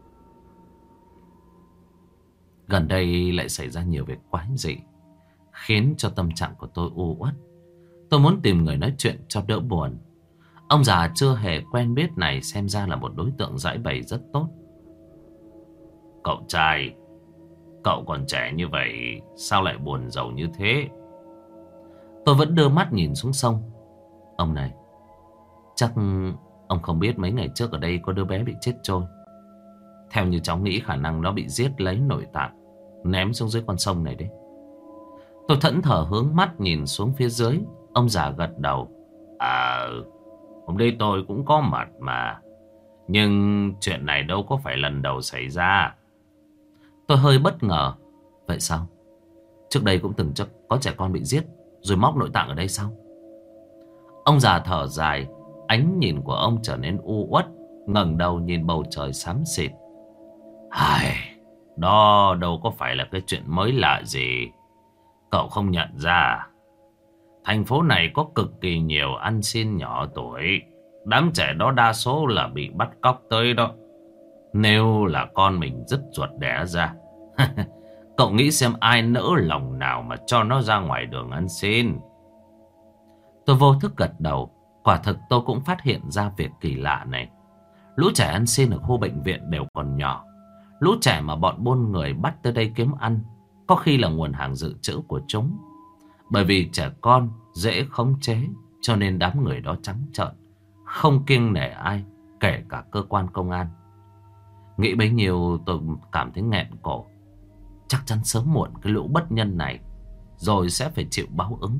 Gần đây lại xảy ra nhiều việc quái dị, khiến cho tâm trạng của tôi u uất. Tôi muốn tìm người nói chuyện cho đỡ buồn. Ông già chưa hề quen biết này xem ra là một đối tượng giải bày rất tốt. Cậu trai, cậu còn trẻ như vậy sao lại buồn rầu như thế? Tôi vẫn đưa mắt nhìn xuống sông. Ông này, chắc ông không biết mấy ngày trước ở đây có đứa bé bị chết trôi. Theo như cháu nghĩ khả năng nó bị giết lấy nội tạng ném xuống dưới con sông này đấy. Tôi thẫn thờ hướng mắt nhìn xuống phía dưới. Ông già gật đầu. À, hôm nay tôi cũng có mặt mà. Nhưng chuyện này đâu có phải lần đầu xảy ra. Tôi hơi bất ngờ. Vậy sao? Trước đây cũng từng chắc có trẻ con bị giết rồi móc nội tạng ở đây sao? Ông già thở dài. Ánh nhìn của ông trở nên u uất, ngẩng đầu nhìn bầu trời xám xịt. Ai, đó đâu có phải là cái chuyện mới lạ gì. Cậu không nhận ra thành phố này có cực kỳ nhiều ăn xin nhỏ tuổi. Đám trẻ đó đa số là bị bắt cóc tới đó. Nếu là con mình dứt ruột đẻ ra, cậu nghĩ xem ai nỡ lòng nào mà cho nó ra ngoài đường ăn xin. Tôi vô thức gật đầu. Quả thực tôi cũng phát hiện ra việc kỳ lạ này. Lũ trẻ ăn xin ở khu bệnh viện đều còn nhỏ. Lũ trẻ mà bọn buôn người bắt tới đây kiếm ăn có khi là nguồn hàng dự trữ của chúng. Bởi vì trẻ con dễ khống chế, cho nên đám người đó trắng trợn, không kiêng nể ai, kể cả cơ quan công an. Nghĩ bấy nhiêu tôi cảm thấy nghẹn cổ. Chắc chắn sớm muộn cái lũ bất nhân này rồi sẽ phải chịu báo ứng.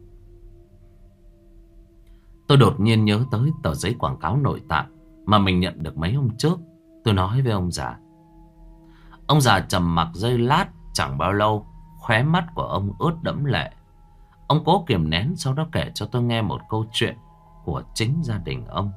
Tôi đột nhiên nhớ tới tờ giấy quảng cáo nội tạng mà mình nhận được mấy hôm trước. Tôi nói với ông già. Ông già trầm mặc giây lát. Chẳng bao lâu khóe mắt của ông ướt đẫm lệ. Ông cố kiềm nén, sau đó kể cho tôi nghe một câu chuyện của chính gia đình ông.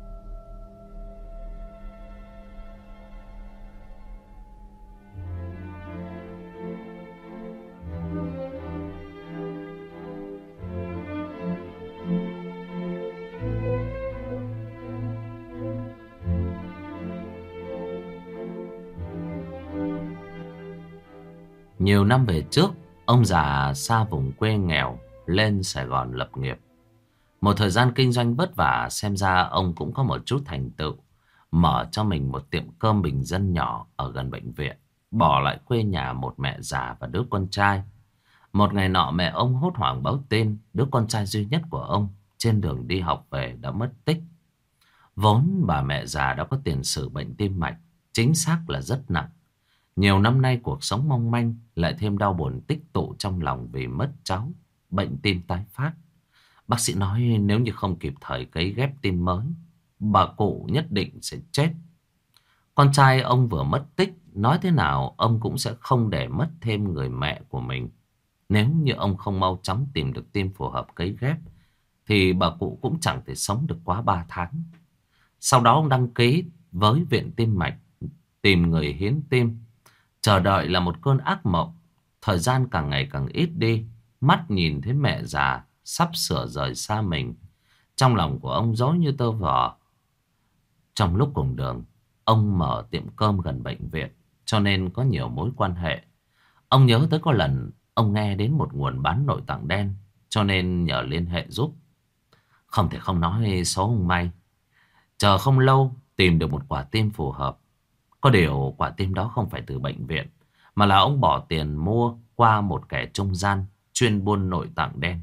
Nhiều năm về trước, ông già xa vùng quê nghèo lên Sài Gòn lập nghiệp. Một thời gian kinh doanh vất vả, xem ra ông cũng có một chút thành tựu. Mở cho mình một tiệm cơm bình dân nhỏ ở gần bệnh viện. Bỏ lại quê nhà một mẹ già và đứa con trai. Một ngày nọ mẹ ông hốt hoảng báo tin đứa con trai duy nhất của ông trên đường đi học về đã mất tích. Vốn bà mẹ già đã có tiền sử bệnh tim mạch, chính xác là rất nặng. Nhiều năm nay cuộc sống mong manh, lại thêm đau buồn tích tụ trong lòng vì mất cháu, bệnh tim tái phát. Bác sĩ nói nếu như không kịp thời cấy ghép tim mới, bà cụ nhất định sẽ chết. Con trai ông vừa mất tích, nói thế nào ông cũng sẽ không để mất thêm người mẹ của mình. Nếu như ông không mau chóng tìm được tim phù hợp cấy ghép, thì bà cụ cũng chẳng thể sống được quá ba tháng. Sau đó ông đăng ký với viện tim mạch, tìm người hiến tim. Chờ đợi là một cơn ác mộng. Thời gian càng ngày càng ít đi. Mắt nhìn thấy mẹ già sắp sửa rời xa mình, trong lòng của ông rối như tơ vò. Trong lúc cùng đường, ông mở tiệm cơm gần bệnh viện, cho nên có nhiều mối quan hệ. Ông nhớ tới có lần ông nghe đến một nguồn bán nội tạng đen, cho nên nhờ liên hệ giúp. Không thể không nói số ông may. Chờ không lâu tìm được một quả tim phù hợp. Có điều quả tim đó không phải từ bệnh viện, mà là ông bỏ tiền mua qua một kẻ trung gian chuyên buôn nội tạng đen.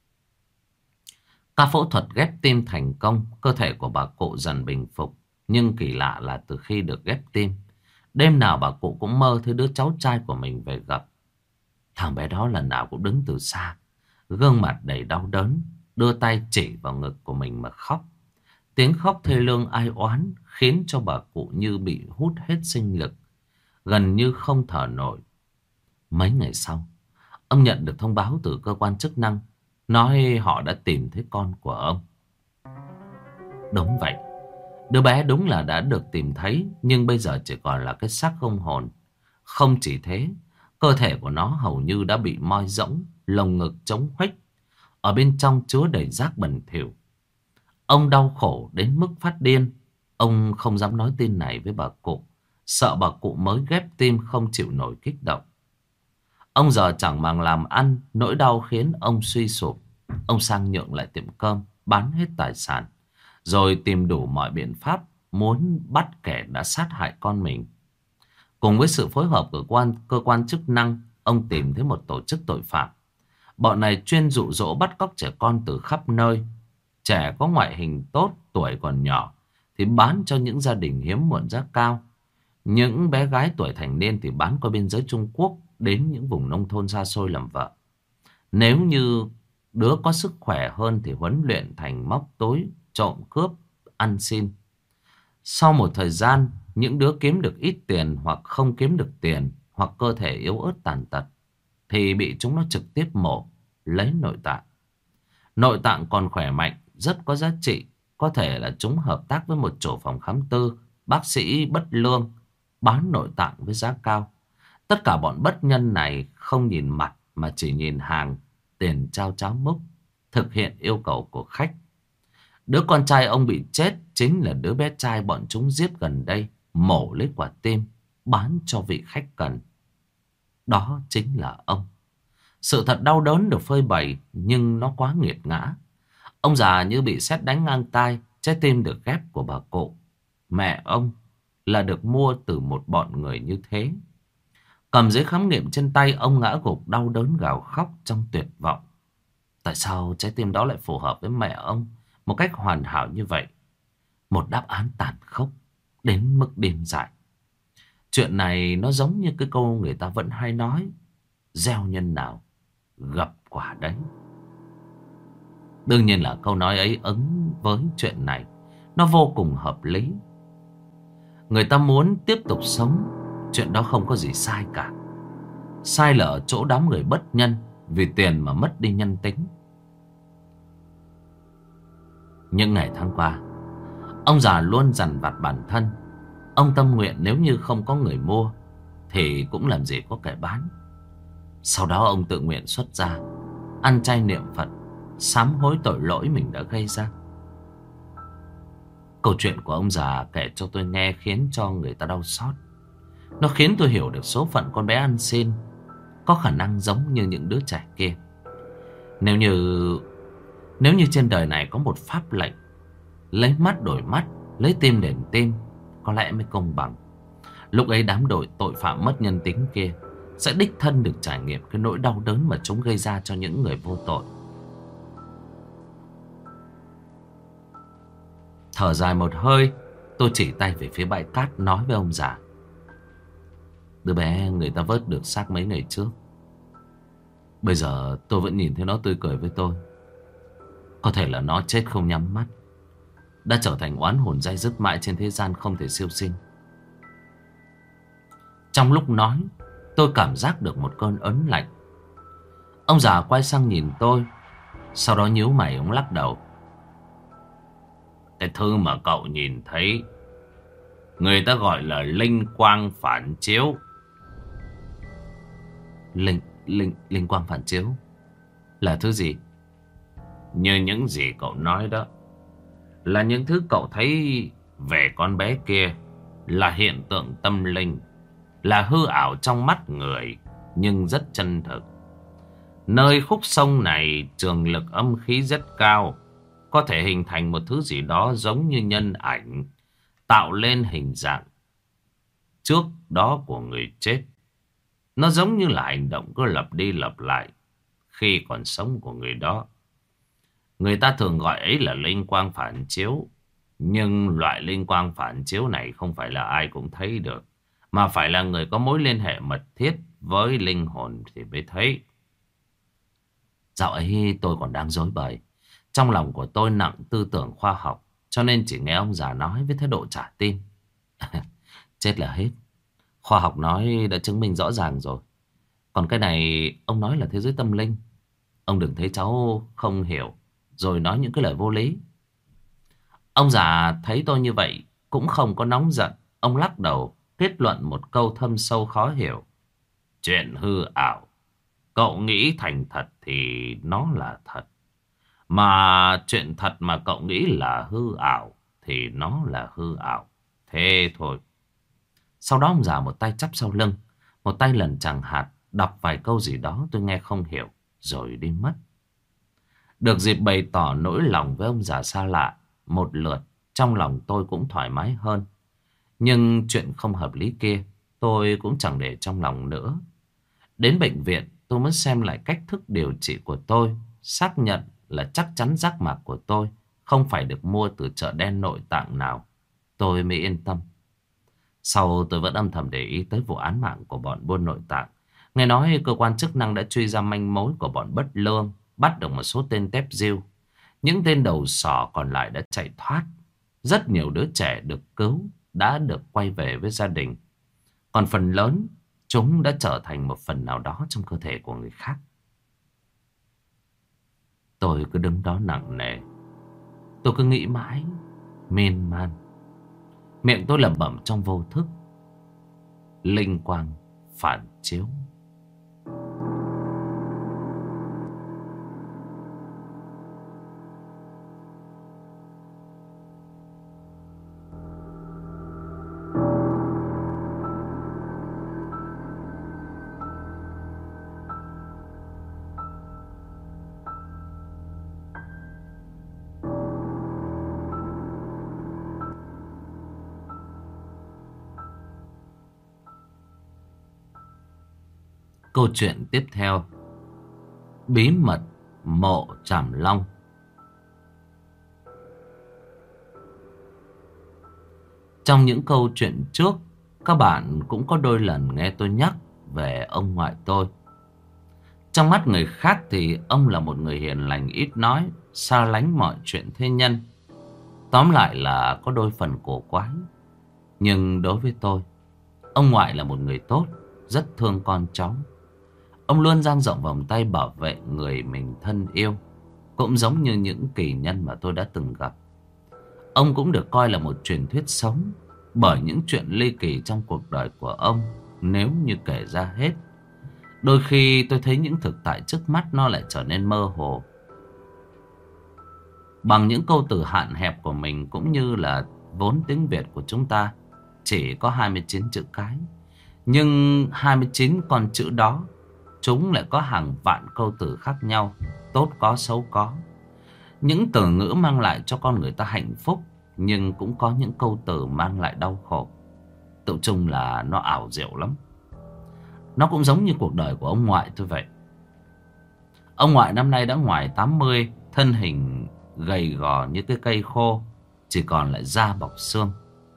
Ca phẫu thuật ghép tim thành công, cơ thể của bà cụ dần bình phục. Nhưng kỳ lạ là từ khi được ghép tim, đêm nào bà cụ cũng mơ thấy đứa cháu trai của mình về gặp. Thằng bé đó lần nào cũng đứng từ xa, gương mặt đầy đau đớn, đưa tay chỉ vào ngực của mình mà khóc. Tiếng khóc thê lương ai oán khiến cho bà cụ như bị hút hết sinh lực, gần như không thở nổi. Mấy ngày sau, ông nhận được thông báo từ cơ quan chức năng, nói họ đã tìm thấy con của ông. Đúng vậy, đứa bé đúng là đã được tìm thấy, nhưng bây giờ chỉ còn là cái xác không hồn. Không chỉ thế, cơ thể của nó hầu như đã bị moi rỗng, lồng ngực trống huếch, ở bên trong chứa đầy rác bẩn thỉu. Ông đau khổ đến mức phát điên. Ông không dám nói tin này với bà cụ, sợ bà cụ mới ghép tim không chịu nổi kích động. Ông giờ chẳng màng làm ăn, nỗi đau khiến ông suy sụp. Ông sang nhượng lại tiệm cơm, bán hết tài sản, rồi tìm đủ mọi biện pháp muốn bắt kẻ đã sát hại con mình. Cùng với sự phối hợp của quan, cơ quan chức năng, ông tìm thấy một tổ chức tội phạm. Bọn này chuyên dụ dỗ bắt cóc trẻ con từ khắp nơi. Trẻ có ngoại hình tốt, tuổi còn nhỏ thì bán cho những gia đình hiếm muộn giá cao. Những bé gái tuổi thành niên thì bán qua biên giới Trung Quốc đến những vùng nông thôn xa xôi làm vợ. Nếu như đứa có sức khỏe hơn thì huấn luyện thành móc tối, trộm cướp, ăn xin. Sau một thời gian, những đứa kiếm được ít tiền hoặc không kiếm được tiền hoặc cơ thể yếu ớt tàn tật thì bị chúng nó trực tiếp mổ, lấy nội tạng. Nội tạng còn khỏe mạnh, rất có giá trị. Có thể là chúng hợp tác với một chỗ phòng khám tư, bác sĩ bất lương, bán nội tạng với giá cao. Tất cả bọn bất nhân này không nhìn mặt mà chỉ nhìn hàng, tiền trao cháo múc, thực hiện yêu cầu của khách. Đứa con trai ông bị chết chính là đứa bé trai bọn chúng giết gần đây, mổ lấy quả tim, bán cho vị khách cần. Đó chính là ông. Sự thật đau đớn được phơi bày nhưng nó quá nghiệt ngã. Ông già như bị sét đánh ngang tai, trái tim được ghép của bà cụ. Mẹ ông là được mua từ một bọn người như thế. Cầm giấy khám nghiệm trên tay, ông ngã gục đau đớn gào khóc trong tuyệt vọng. Tại sao trái tim đó lại phù hợp với mẹ ông một cách hoàn hảo như vậy? Một đáp án tàn khốc đến mức điên dại. Chuyện này nó giống như cái câu người ta vẫn hay nói: gieo nhân nào gặp quả đấy. Đương nhiên là câu nói ấy ứng với chuyện này. Nó vô cùng hợp lý. Người ta muốn tiếp tục sống, chuyện đó không có gì sai cả. Sai là ở chỗ đám người bất nhân vì tiền mà mất đi nhân tính. Những ngày tháng qua, ông già luôn dằn vặt bản thân. Ông tâm nguyện nếu như không có người mua thì cũng làm gì có kẻ bán. Sau đó ông tự nguyện xuất gia, ăn chay niệm Phật, sám hối tội lỗi mình đã gây ra. Câu chuyện của ông già kể cho tôi nghe khiến cho người ta đau xót. Nó khiến tôi hiểu được số phận con bé ăn xin có khả năng giống như những đứa trẻ kia. Nếu như Nếu như trên đời này có một pháp lệnh lấy mắt đổi mắt, lấy tim đền tim, có lẽ mới công bằng. Lúc ấy đám đội tội phạm mất nhân tính kia sẽ đích thân được trải nghiệm cái nỗi đau đớn mà chúng gây ra cho những người vô tội. Thở dài một hơi, tôi chỉ tay về phía bãi cát nói với ông già: đứa bé người ta vớt được xác mấy ngày trước, bây giờ tôi vẫn nhìn thấy nó tươi cười với tôi. Có thể là nó chết không nhắm mắt, đã trở thành oán hồn day dứt mãi trên thế gian không thể siêu sinh. Trong lúc nói, tôi cảm giác được một cơn ớn lạnh. Ông già quay sang nhìn tôi, sau đó nhíu mày ông lắc đầu. Cái thứ mà cậu nhìn thấy, người ta gọi là linh quang phản chiếu. Linh, linh, linh quang phản chiếu là thứ gì? Như những gì cậu nói đó, là những thứ cậu thấy về con bé kia, là hiện tượng tâm linh, là hư ảo trong mắt người, nhưng rất chân thực. Nơi khúc sông này trường lực âm khí rất cao, có thể hình thành một thứ gì đó giống như nhân ảnh, tạo lên hình dạng trước đó của người chết. Nó giống như là hành động cứ lặp đi lặp lại khi còn sống của người đó. Người ta thường gọi ấy là linh quang phản chiếu. Nhưng loại linh quang phản chiếu này không phải là ai cũng thấy được, mà phải là người có mối liên hệ mật thiết với linh hồn thì mới thấy. Dạo ấy tôi còn đang rối bời. Trong lòng của tôi nặng tư tưởng khoa học, cho nên chỉ nghe ông già nói với thái độ trả tin. Chết là hết. Khoa học nói đã chứng minh rõ ràng rồi. Còn cái này ông nói là thế giới tâm linh. Ông đừng thấy cháu không hiểu rồi nói những cái lời vô lý. Ông già thấy tôi như vậy cũng không có nóng giận. Ông lắc đầu kết luận một câu thâm sâu khó hiểu. Chuyện hư ảo, cậu nghĩ thành thật thì nó là thật. Mà chuyện thật mà cậu nghĩ là hư ảo thì nó là hư ảo. Thế thôi. Sau đó ông già một tay chắp sau lưng, một tay lần chẳng hạt đọc vài câu gì đó tôi nghe không hiểu, rồi đi mất. Được dịp bày tỏ nỗi lòng với ông già xa lạ, một lượt, trong lòng tôi cũng thoải mái hơn. Nhưng chuyện không hợp lý kia tôi cũng chẳng để trong lòng nữa. Đến bệnh viện tôi mới xem lại cách thức điều trị của tôi, xác nhận là chắc chắn giác mạc của tôi không phải được mua từ chợ đen nội tạng nào. Tôi mới yên tâm. Sau tôi vẫn âm thầm để ý tới vụ án mạng của bọn buôn nội tạng. Nghe nói cơ quan chức năng đã truy ra manh mối của bọn bất lương, bắt được một số tên tép diêu. Những tên đầu sỏ còn lại đã chạy thoát. Rất nhiều đứa trẻ được cứu đã được quay về với gia đình. Còn phần lớn chúng đã trở thành một phần nào đó trong cơ thể của người khác. Tôi cứ đứng đó nặng nề. Tôi cứ nghĩ mãi, miên man. Miệng tôi lẩm bẩm trong vô thức. Linh quang phản chiếu. Câu chuyện tiếp theo. Bí mật mộ Trảm Long. Trong những câu chuyện trước, các bạn cũng có đôi lần nghe tôi nhắc về ông ngoại tôi. Trong mắt người khác thì ông là một người hiền lành ít nói, xa lánh mọi chuyện thế nhân. Tóm lại là có đôi phần cổ quái. Nhưng đối với tôi, ông ngoại là một người tốt, rất thương con cháu. Ông luôn dang rộng vòng tay bảo vệ người mình thân yêu, cũng giống như những kỳ nhân mà tôi đã từng gặp. Ông cũng được coi là một truyền thuyết sống, bởi những chuyện ly kỳ trong cuộc đời của ông nếu như kể ra hết, đôi khi tôi thấy những thực tại trước mắt nó lại trở nên mơ hồ. Bằng những câu từ hạn hẹp của mình, cũng như là vốn tiếng Việt của chúng ta chỉ có hai mươi chín chữ cái, nhưng hai mươi chín con chữ đó chúng lại có hàng vạn câu từ khác nhau, tốt có xấu có. Những từ ngữ mang lại cho con người ta hạnh phúc, nhưng cũng có những câu từ mang lại đau khổ. Tự chung là nó ảo diệu lắm. Nó cũng giống như cuộc đời của ông ngoại tôi vậy. Ông ngoại năm nay đã ngoài tám mươi, thân hình gầy gò như cái cây khô, chỉ còn lại da bọc xương.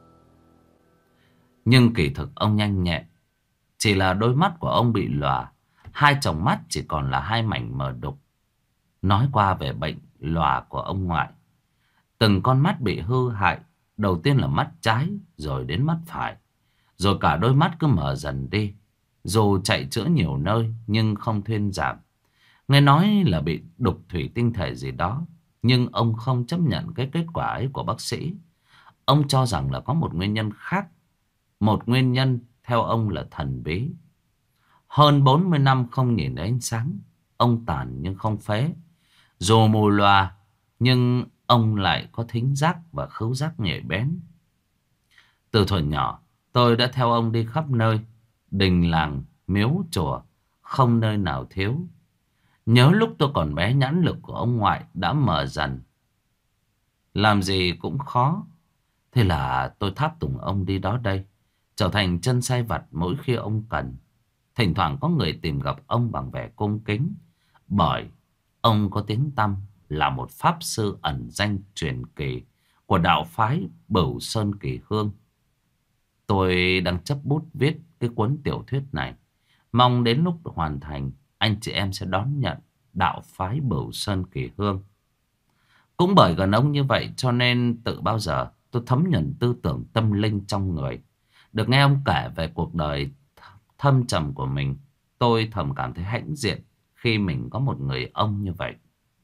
Nhưng kỳ thực ông nhanh nhẹn. Chỉ là đôi mắt của ông bị lòa, hai tròng mắt chỉ còn là hai mảnh mờ đục. Nói qua về bệnh lòa của ông ngoại, từng con mắt bị hư hại. Đầu tiên là mắt trái, rồi đến mắt phải, rồi cả đôi mắt cứ mở dần đi. Dù chạy chữa nhiều nơi nhưng không thuyên giảm. Nghe nói là bị đục thủy tinh thể gì đó, nhưng ông không chấp nhận cái kết quả ấy của bác sĩ. Ông cho rằng là có một nguyên nhân khác. Một nguyên nhân theo ông là thần bí. Hơn bốn mươi năm không nhìn thấy ánh sáng, ông tàn nhưng không phế. Dù mù lòa, nhưng ông lại có thính giác và khứu giác nhạy bén. Từ thuở nhỏ, tôi đã theo ông đi khắp nơi. Đình làng, miếu chùa, không nơi nào thiếu. Nhớ lúc tôi còn bé, nhãn lực của ông ngoại đã mờ dần, làm gì cũng khó. Thế là tôi tháp tùng ông đi đó đây, trở thành chân sai vặt mỗi khi ông cần. Thỉnh thoảng có người tìm gặp ông bằng vẻ cung kính, bởi ông có tiếng tăm là một pháp sư ẩn danh truyền kỳ của đạo phái Bửu Sơn Kỳ Hương. Tôi đang chấp bút viết cái cuốn tiểu thuyết này, mong đến lúc hoàn thành, anh chị em sẽ đón nhận đạo phái Bửu Sơn Kỳ Hương. Cũng bởi gần ông như vậy cho nên từ bao giờ tôi thấm nhuần tư tưởng tâm linh trong người. Được nghe ông kể về cuộc đời thâm trầm của mình, tôi thầm cảm thấy hãnh diện khi mình có một người ông như vậy.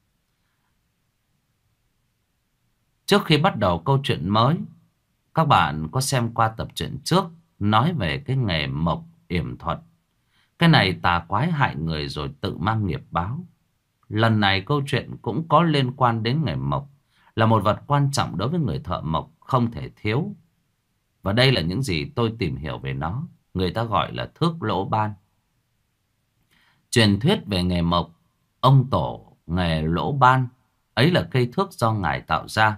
Trước khi bắt đầu câu chuyện mới, các bạn có xem qua tập truyện trước nói về cái nghề mộc yểm thuật. Cái này tà quái hại người rồi tự mang nghiệp báo. Lần này câu chuyện cũng có liên quan đến nghề mộc, là một vật quan trọng đối với người thợ mộc, không thể thiếu. Và đây là những gì tôi tìm hiểu về nó. Người ta gọi là thước lỗ ban. Truyền thuyết về nghề mộc, ông tổ nghề lỗ ban ấy là cây thước do ngài tạo ra,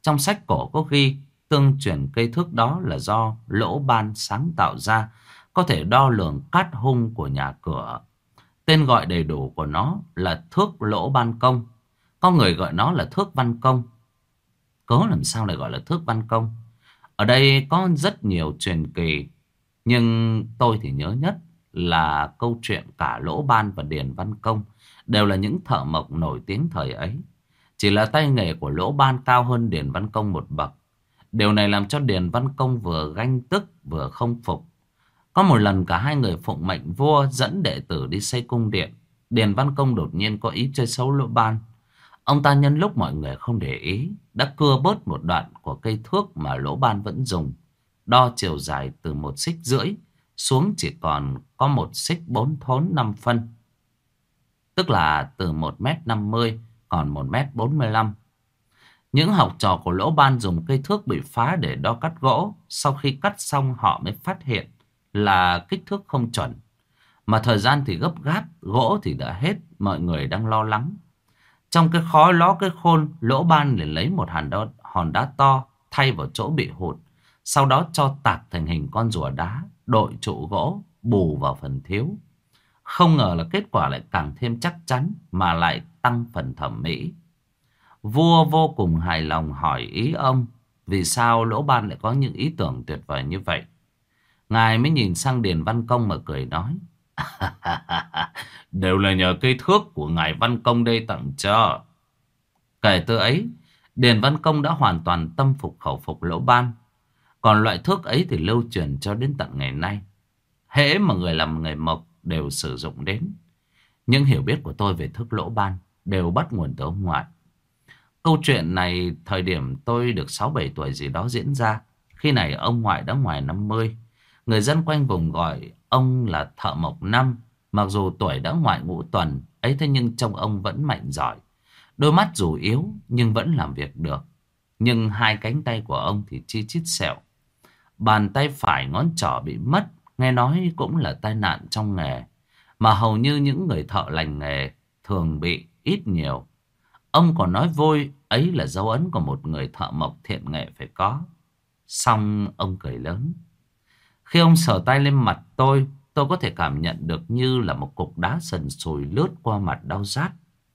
Trong sách cổ có ghi tương truyền cây thước đó là do Lỗ Ban sáng tạo ra, có thể đo lường cát hung của nhà cửa. Tên gọi đầy đủ của nó là thước Lỗ Ban Công. Có người gọi nó là thước Văn Công. Cớ làm sao lại gọi là thước Văn Công? Ở đây có rất nhiều truyền kỳ, nhưng tôi thì nhớ nhất là câu chuyện cả Lỗ Ban và Điền Văn Công đều là những thợ mộc nổi tiếng thời ấy. Chỉ là tay nghề của Lỗ Ban cao hơn Điền Văn Công một bậc. Điều này làm cho Điền Văn Công vừa ganh tức vừa không phục. Có một lần cả hai người phụng mệnh vua dẫn đệ tử đi xây cung điện. Điền Văn Công đột nhiên có ý chơi xấu Lỗ Ban. Ông ta nhân lúc mọi người không để ý đã cưa bớt một đoạn của cây thước mà Lỗ Ban vẫn dùng, đo chiều dài từ một xích rưỡi xuống chỉ còn có một xích bốn thốn năm phân, tức là từ một mét năm mươi còn một mét bốn mươi lăm. Những học trò của Lỗ Ban dùng cây thước bị phá để đo cắt gỗ. Sau khi cắt xong họ mới phát hiện là kích thước không chuẩn. Mà thời gian thì gấp gáp, gỗ thì đã hết, mọi người đang lo lắng. Trong cái khó ló cái khôn, Lỗ Ban liền lấy một hòn đá, hòn đá to thay vào chỗ bị hụt. Sau đó cho tạc thành hình con rùa đá, đội trụ gỗ, bù vào phần thiếu. Không ngờ là kết quả lại càng thêm chắc chắn mà lại tăng phần thẩm mỹ. Vua vô cùng hài lòng hỏi ý ông vì sao Lỗ Ban lại có những ý tưởng tuyệt vời như vậy. Ngài mới nhìn sang Điền Văn Công mà cười nói: đều là nhờ cây thước của ngài Văn Công đây tặng cho. Kể từ ấy, Điền Văn Công đã hoàn toàn tâm phục khẩu phục Lỗ Ban. Còn loại thước ấy thì lưu truyền cho đến tận ngày nay. Hễ mà người làm nghề mộc đều sử dụng đến. Những hiểu biết của tôi về thước Lỗ Ban đều bắt nguồn từ ông ngoại. Câu chuyện này thời điểm tôi được sáu bảy tuổi gì đó diễn ra. Khi này ông ngoại đã ngoài năm mươi. Người dân quanh vùng gọi ông là thợ mộc năm. Mặc dù tuổi đã ngoại ngũ tuần ấy, thế nhưng trông ông vẫn mạnh giỏi. Đôi mắt dù yếu nhưng vẫn làm việc được. Nhưng hai cánh tay của ông thì chi chít sẹo. Bàn tay phải ngón trỏ bị mất, nghe nói cũng là tai nạn trong nghề. Mà hầu như những người thợ lành nghề thường bị ít nhiều. Ông còn nói vôi ấy là dấu ấn của một người thợ mộc thiện nghệ phải có. Xong ông cười lớn. Khi ông sờ tay lên mặt tôi, tôi có thể cảm nhận được như là một cục đá sần sùi lướt qua mặt đau rát.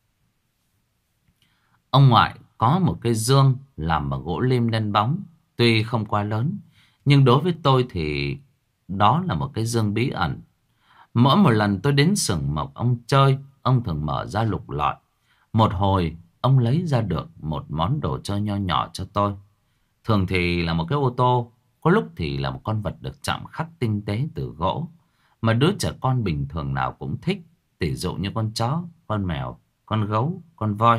Ông ngoại có một cây dương làm bằng gỗ lim đen bóng. Tuy không quá lớn, nhưng đối với tôi thì đó là một cái dương bí ẩn. Mỗi một lần tôi đến xưởng mộc ông chơi, ông thường mở ra lục lọi. Một hồi, ông lấy ra được một món đồ chơi nho nhỏ cho tôi. Thường thì là một cái ô tô, có lúc thì là một con vật được chạm khắc tinh tế từ gỗ, mà đứa trẻ con bình thường nào cũng thích. Tỷ dụ như con chó, con mèo, con gấu, con voi.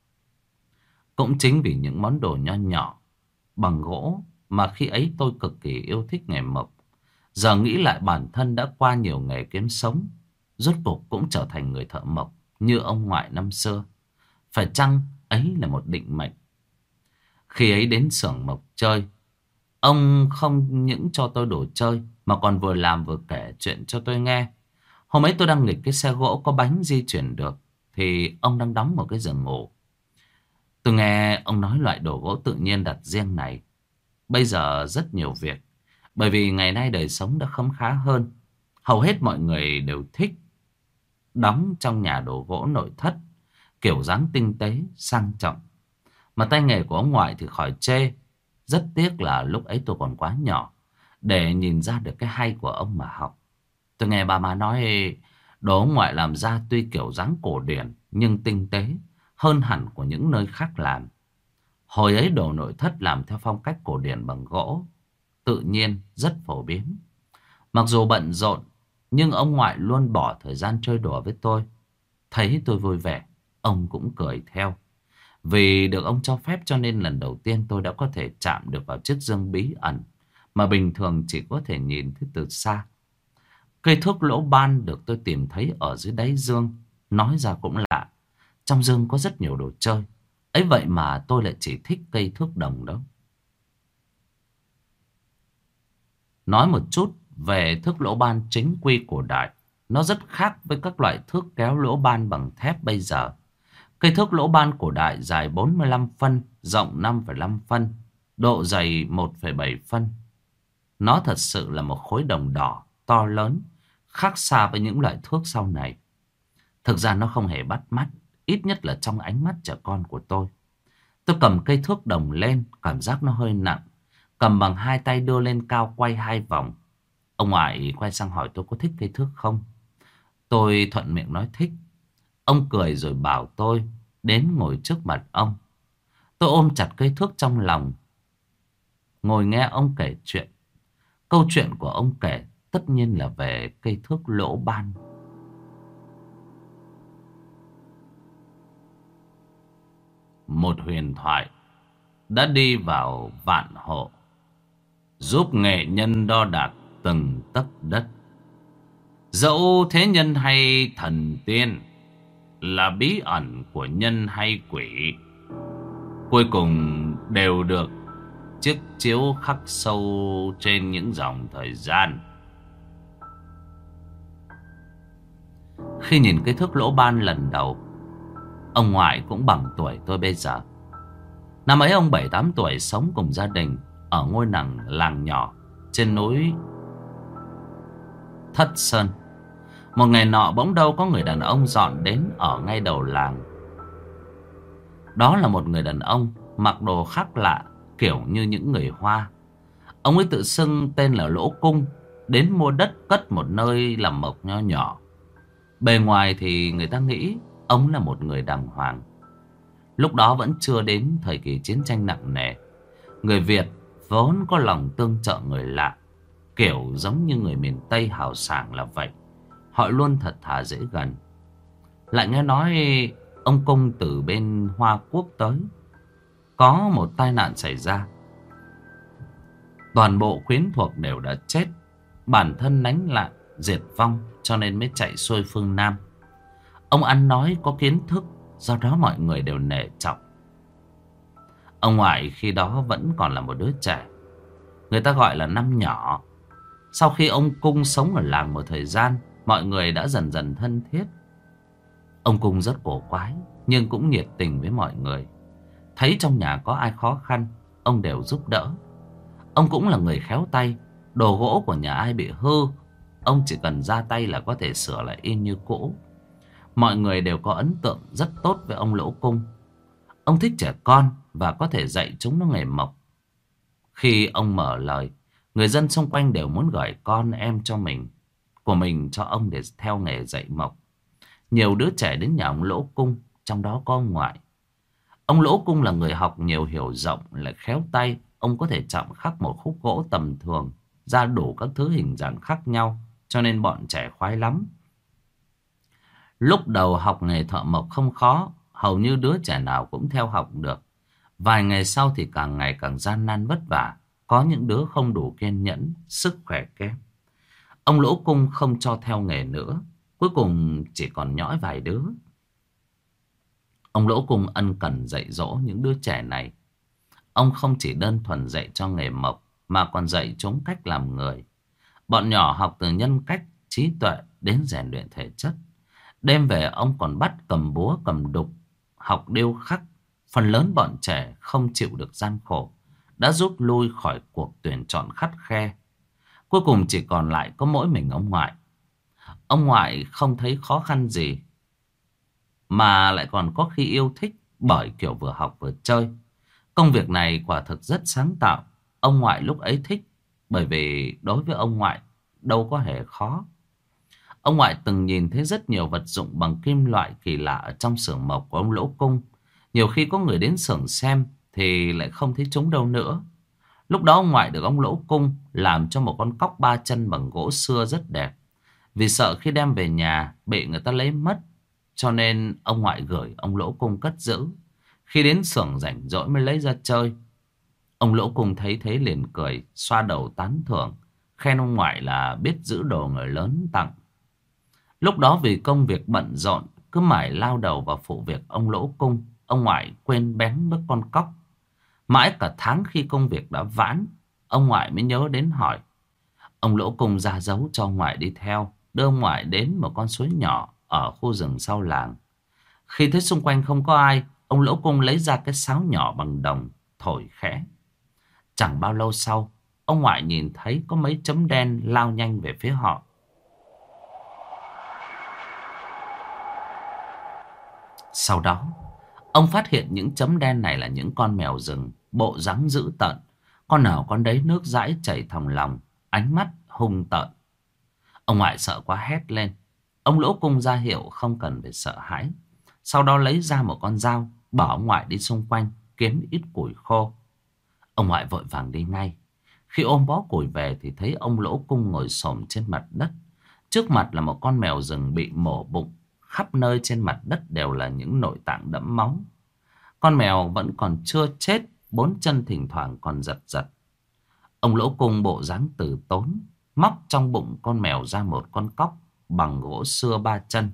Cũng chính vì những món đồ nho nhỏ bằng gỗ mà khi ấy tôi cực kỳ yêu thích nghề mộc. Giờ nghĩ lại bản thân đã qua nhiều nghề kiếm sống, rốt cuộc cũng trở thành người thợ mộc như ông ngoại năm xưa. Phải chăng ấy là một định mệnh? Khi ấy đến xưởng mộc chơi, ông không những cho tôi đồ chơi mà còn vừa làm vừa kể chuyện cho tôi nghe. Hôm ấy tôi đang nghịch cái xe gỗ có bánh di chuyển được, thì ông đang đóng một cái giường ngủ. Tôi nghe ông nói loại đồ gỗ tự nhiên đặt riêng này bây giờ rất nhiều việc, bởi vì ngày nay đời sống đã khấm khá hơn. Hầu hết mọi người đều thích đóng trong nhà đồ gỗ nội thất, kiểu dáng tinh tế, sang trọng. Mà tay nghề của ông ngoại thì khỏi chê. Rất tiếc là lúc ấy tôi còn quá nhỏ để nhìn ra được cái hay của ông mà học. Tôi nghe bà má nói đồ ông ngoại làm ra tuy kiểu dáng cổ điển nhưng tinh tế hơn hẳn của những nơi khác làm. Hồi ấy đồ nội thất làm theo phong cách cổ điển bằng gỗ tự nhiên rất phổ biến. Mặc dù bận rộn, nhưng ông ngoại luôn bỏ thời gian chơi đùa với tôi. Thấy tôi vui vẻ, ông cũng cười theo. Vì được ông cho phép cho nên lần đầu tiên tôi đã có thể chạm được vào chiếc dương bí ẩn mà bình thường chỉ có thể nhìn thấy từ xa. Cây thước Lỗ Ban được tôi tìm thấy ở dưới đáy dương. Nói ra cũng lạ, trong dương có rất nhiều đồ chơi, ấy vậy mà tôi lại chỉ thích cây thước đồng đó. Nói một chút về thước Lỗ Ban chính quy cổ đại. Nó rất khác với các loại thước kéo lỗ ban bằng thép bây giờ. Cây thước lỗ ban cổ đại dài bốn mươi lăm phân, rộng năm phẩy năm phân, độ dày một phẩy bảy phân. Nó thật sự là một khối đồng đỏ to lớn, khác xa với những loại thước sau này. Thực ra nó không hề bắt mắt, ít nhất là trong ánh mắt trẻ con của tôi. Tôi cầm cây thước đồng lên, cảm giác nó hơi nặng. Cầm bằng hai tay đưa lên cao quay hai vòng. Ông ngoại quay sang hỏi tôi có thích cây thước không. Tôi thuận miệng nói thích. Ông cười rồi bảo tôi đến ngồi trước mặt ông. Tôi ôm chặt cây thước trong lòng, ngồi nghe ông kể chuyện. Câu chuyện của ông kể tất nhiên là về cây thước lỗ ban. Một huyền thoại đã đi vào vạn hộ, giúp nghệ nhân đo đạc từng tấc đất. Dẫu thế nhân hay thần tiên, là bí ẩn của nhân hay quỷ, cuối cùng đều được chiếc chiếu khắc sâu trên những dòng thời gian. Khi nhìn cái thước lỗ ban lần đầu, ông ngoại cũng bằng tuổi tôi bây giờ. Năm ấy ông bảy tám tuổi, sống cùng gia đình ở ngôi làng làng nhỏ trên núi Thất Sơn. Một ngày nọ bỗng đâu có người đàn ông dọn đến ở ngay đầu làng. Đó là một người đàn ông mặc đồ khác lạ, kiểu như những người Hoa. Ông ấy tự xưng tên là Lỗ Cung, đến mua đất cất một nơi làm mộc nho nhỏ. Bề ngoài thì người ta nghĩ ông là một người đàng hoàng. Lúc đó vẫn chưa đến thời kỳ chiến tranh nặng nề. Người Việt vốn có lòng tương trợ người lạ, kiểu giống như người miền Tây hào sảng là vậy. Họ luôn thật thà dễ gần. Lại nghe nói ông Cung từ bên Hoa Quốc tới, có một tai nạn xảy ra. Toàn bộ quyến thuộc đều đã chết, bản thân lánh nạn diệt vong, cho nên mới chạy xuôi phương Nam. Ông ăn nói có kiến thức, do đó mọi người đều nể trọng. Ông ngoại khi đó vẫn còn là một đứa trẻ, người ta gọi là năm nhỏ. Sau khi ông Cung sống ở làng một thời gian, mọi người đã dần dần thân thiết. Ông Cung rất cổ quái, nhưng cũng nhiệt tình với mọi người. Thấy trong nhà có ai khó khăn, ông đều giúp đỡ. Ông cũng là người khéo tay. Đồ gỗ của nhà ai bị hư, ông chỉ cần ra tay là có thể sửa lại y như cũ. Mọi người đều có ấn tượng rất tốt với ông Lỗ Cung. Ông thích trẻ con và có thể dạy chúng nó nghề mộc. Khi ông mở lời, người dân xung quanh đều muốn gửi con em cho mình của mình cho ông để theo nghề dạy mộc. Nhiều đứa trẻ đến nhà ông Lỗ Cung, trong đó có ông ngoại. Ông Lỗ Cung là người học nhiều hiểu rộng, lại khéo tay. Ông có thể chạm khắc một khúc gỗ tầm thường ra đủ các thứ hình dạng khác nhau, cho nên bọn trẻ khoái lắm. Lúc đầu học nghề thợ mộc không khó, hầu như đứa trẻ nào cũng theo học được. Vài ngày sau thì càng ngày càng gian nan vất vả. Có những đứa không đủ kiên nhẫn, sức khỏe kém. Ông Lỗ Cung không cho theo nghề nữa, cuối cùng chỉ còn nhõi vài đứa. Ông Lỗ Cung ân cần dạy dỗ những đứa trẻ này. Ông không chỉ đơn thuần dạy cho nghề mộc, mà còn dạy chúng cách làm người. Bọn nhỏ học từ nhân cách, trí tuệ đến rèn luyện thể chất. Đêm về ông còn bắt cầm búa cầm đục, học điêu khắc. Phần lớn bọn trẻ không chịu được gian khổ, đã rút lui khỏi cuộc tuyển chọn khắt khe. Cuối cùng chỉ còn lại có mỗi mình ông ngoại. Ông ngoại không thấy khó khăn gì, mà lại còn có khi yêu thích, bởi kiểu vừa học vừa chơi. Công việc này quả thực rất sáng tạo. Ông ngoại lúc ấy thích, bởi vì đối với ông ngoại đâu có hề khó. Ông ngoại từng nhìn thấy rất nhiều vật dụng bằng kim loại kỳ lạ ở trong xưởng mộc của ông Lỗ Cung. Nhiều khi có người đến xưởng xem thì lại không thấy chúng đâu nữa. Lúc đó ông ngoại được ông Lỗ Cung làm cho một con cóc ba chân bằng gỗ sưa rất đẹp. Vì sợ khi đem về nhà bị người ta lấy mất, cho nên ông ngoại gửi ông Lỗ Cung cất giữ. Khi đến xưởng rảnh rỗi mới lấy ra chơi. Ông Lỗ Cung thấy thế liền cười, xoa đầu tán thưởng, khen ông ngoại là biết giữ đồ người lớn tặng. Lúc đó vì công việc bận rộn, cứ mải lao đầu vào phụ việc ông Lỗ Cung, ông ngoại quên bén mất con cóc. Mãi cả tháng khi công việc đã vãn, ông ngoại mới nhớ đến hỏi. Ông Lỗ Cung ra dấu cho ông ngoại đi theo, đưa ông ngoại đến một con suối nhỏ ở khu rừng sau làng. Khi thấy xung quanh không có ai, ông Lỗ Cung lấy ra cái sáo nhỏ bằng đồng, thổi khẽ. Chẳng bao lâu sau, ông ngoại nhìn thấy có mấy chấm đen lao nhanh về phía họ. Sau đó, ông phát hiện những chấm đen này là những con mèo rừng, bộ dáng dữ tợn. Con nào con đấy nước dãi chảy thòng lòng, ánh mắt hung tợn. Ông ngoại sợ quá hét lên. Ông Lỗ Cung ra hiệu không cần phải sợ hãi. Sau đó lấy ra một con dao, bảo ông ngoại đi xung quanh kiếm ít củi khô. Ông ngoại vội vàng đi ngay. Khi ôm bó củi về thì thấy ông Lỗ Cung ngồi xổm trên mặt đất. Trước mặt là một con mèo rừng bị mổ bụng. Khắp nơi trên mặt đất đều là những nội tạng đẫm máu. Con mèo vẫn còn chưa chết, bốn chân thỉnh thoảng còn giật giật. Ông Lỗ Cung bộ dáng từ tốn, móc trong bụng con mèo ra một con cóc bằng gỗ sưa ba chân.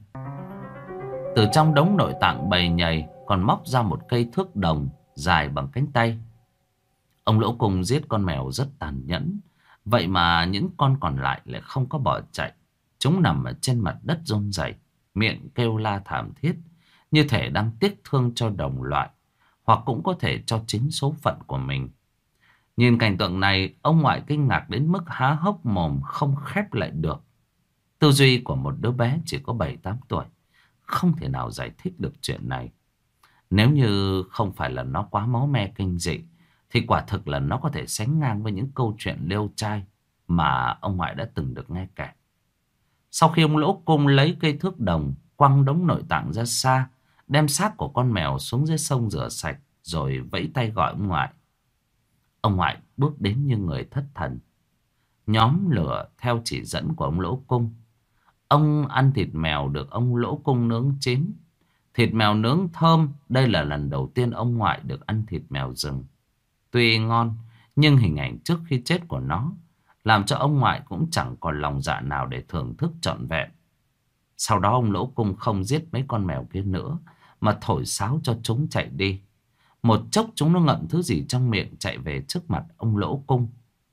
Từ trong đống nội tạng bầy nhầy còn móc ra một cây thước đồng dài bằng cánh tay. Ông Lỗ Cung giết con mèo rất tàn nhẫn. Vậy mà những con còn lại lại không có bỏ chạy. Chúng nằm ở trên mặt đất run rẩy, miệng kêu la thảm thiết, như thể đang tiếc thương cho đồng loại, hoặc cũng có thể cho chính số phận của mình. Nhìn cảnh tượng này, ông ngoại kinh ngạc đến mức há hốc mồm không khép lại được. Tư duy của một đứa bé chỉ có bảy tám tuổi không thể nào giải thích được chuyện này. Nếu như không phải là nó quá máu me kinh dị, thì quả thực là nó có thể sánh ngang với những câu chuyện liêu trai mà ông ngoại đã từng được nghe kể. Sau khi ông Lỗ Cung lấy cây thước đồng, quăng đống nội tạng ra xa, đem xác của con mèo xuống dưới sông rửa sạch, rồi vẫy tay gọi ông ngoại. Ông ngoại bước đến như người thất thần. Nhóm lửa theo chỉ dẫn của ông Lỗ Cung. Ông ăn thịt mèo được ông Lỗ Cung nướng chín. Thịt mèo nướng thơm, đây là lần đầu tiên ông ngoại được ăn thịt mèo rừng. Tuy ngon, nhưng hình ảnh trước khi chết của nó làm cho ông ngoại cũng chẳng còn lòng dạ nào để thưởng thức trọn vẹn. Sau đó ông Lỗ Cung không giết mấy con mèo kia nữa, mà thổi sáo cho chúng chạy đi. Một chốc chúng nó ngậm thứ gì trong miệng chạy về trước mặt ông Lỗ Cung.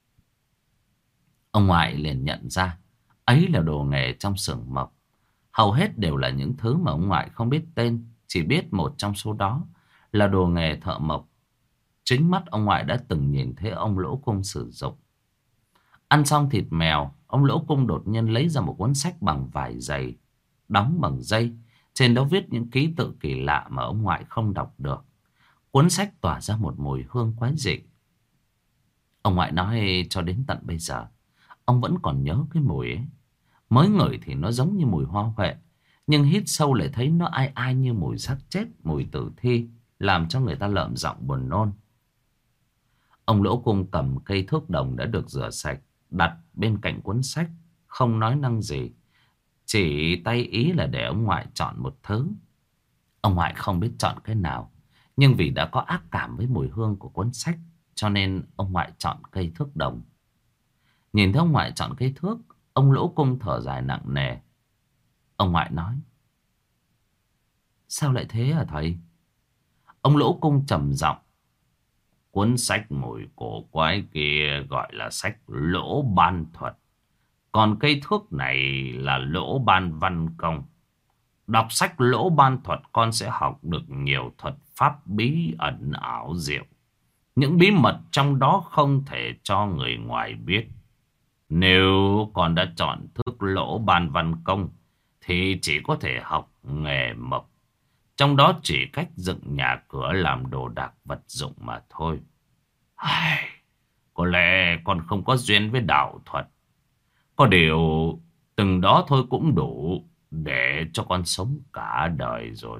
Ông ngoại liền nhận ra ấy là đồ nghề trong xưởng mộc. Hầu hết đều là những thứ mà ông ngoại không biết tên, chỉ biết một trong số đó là đồ nghề thợ mộc. Chính mắt ông ngoại đã từng nhìn thấy ông Lỗ Cung sử dụng. Ăn xong thịt mèo, ông Lỗ Cung đột nhiên lấy ra một cuốn sách bằng vải dày, đóng bằng dây. Trên đó viết những ký tự kỳ lạ mà ông ngoại không đọc được. Cuốn sách tỏa ra một mùi hương quái dị. Ông ngoại nói cho đến tận bây giờ, ông vẫn còn nhớ cái mùi ấy. Mới ngửi thì nó giống như mùi hoa huệ, nhưng hít sâu lại thấy nó ai ai như mùi xác chết, mùi tử thi, làm cho người ta lợm giọng buồn nôn. Ông Lỗ Cung cầm cây thước đồng đã được rửa sạch, đặt bên cạnh cuốn sách, không nói năng gì, chỉ tay ý là để ông ngoại chọn một thứ. Ông ngoại không biết chọn cái nào, nhưng vì đã có ác cảm với mùi hương của cuốn sách, cho nên ông ngoại chọn cây thước đồng. Nhìn thấy ông ngoại chọn cây thước, ông Lỗ Cung thở dài nặng nề. Ông ngoại nói: "Sao lại thế hả thầy?" Ông Lỗ Cung trầm giọng: "Cuốn sách mùi cổ quái kia gọi là sách Lỗ Ban Thuật. Còn cây thước này là Lỗ Ban Văn Công. Đọc sách Lỗ Ban Thuật con sẽ học được nhiều thuật pháp bí ẩn ảo diệu. Những bí mật trong đó không thể cho người ngoài biết. Nếu con đã chọn thức Lỗ Ban Văn Công thì chỉ có thể học nghề mộc. Trong đó chỉ cách dựng nhà cửa, làm đồ đạc vật dụng mà thôi. Ai, có lẽ con không có duyên với đạo thuật. Có điều từng đó thôi cũng đủ để cho con sống cả đời rồi."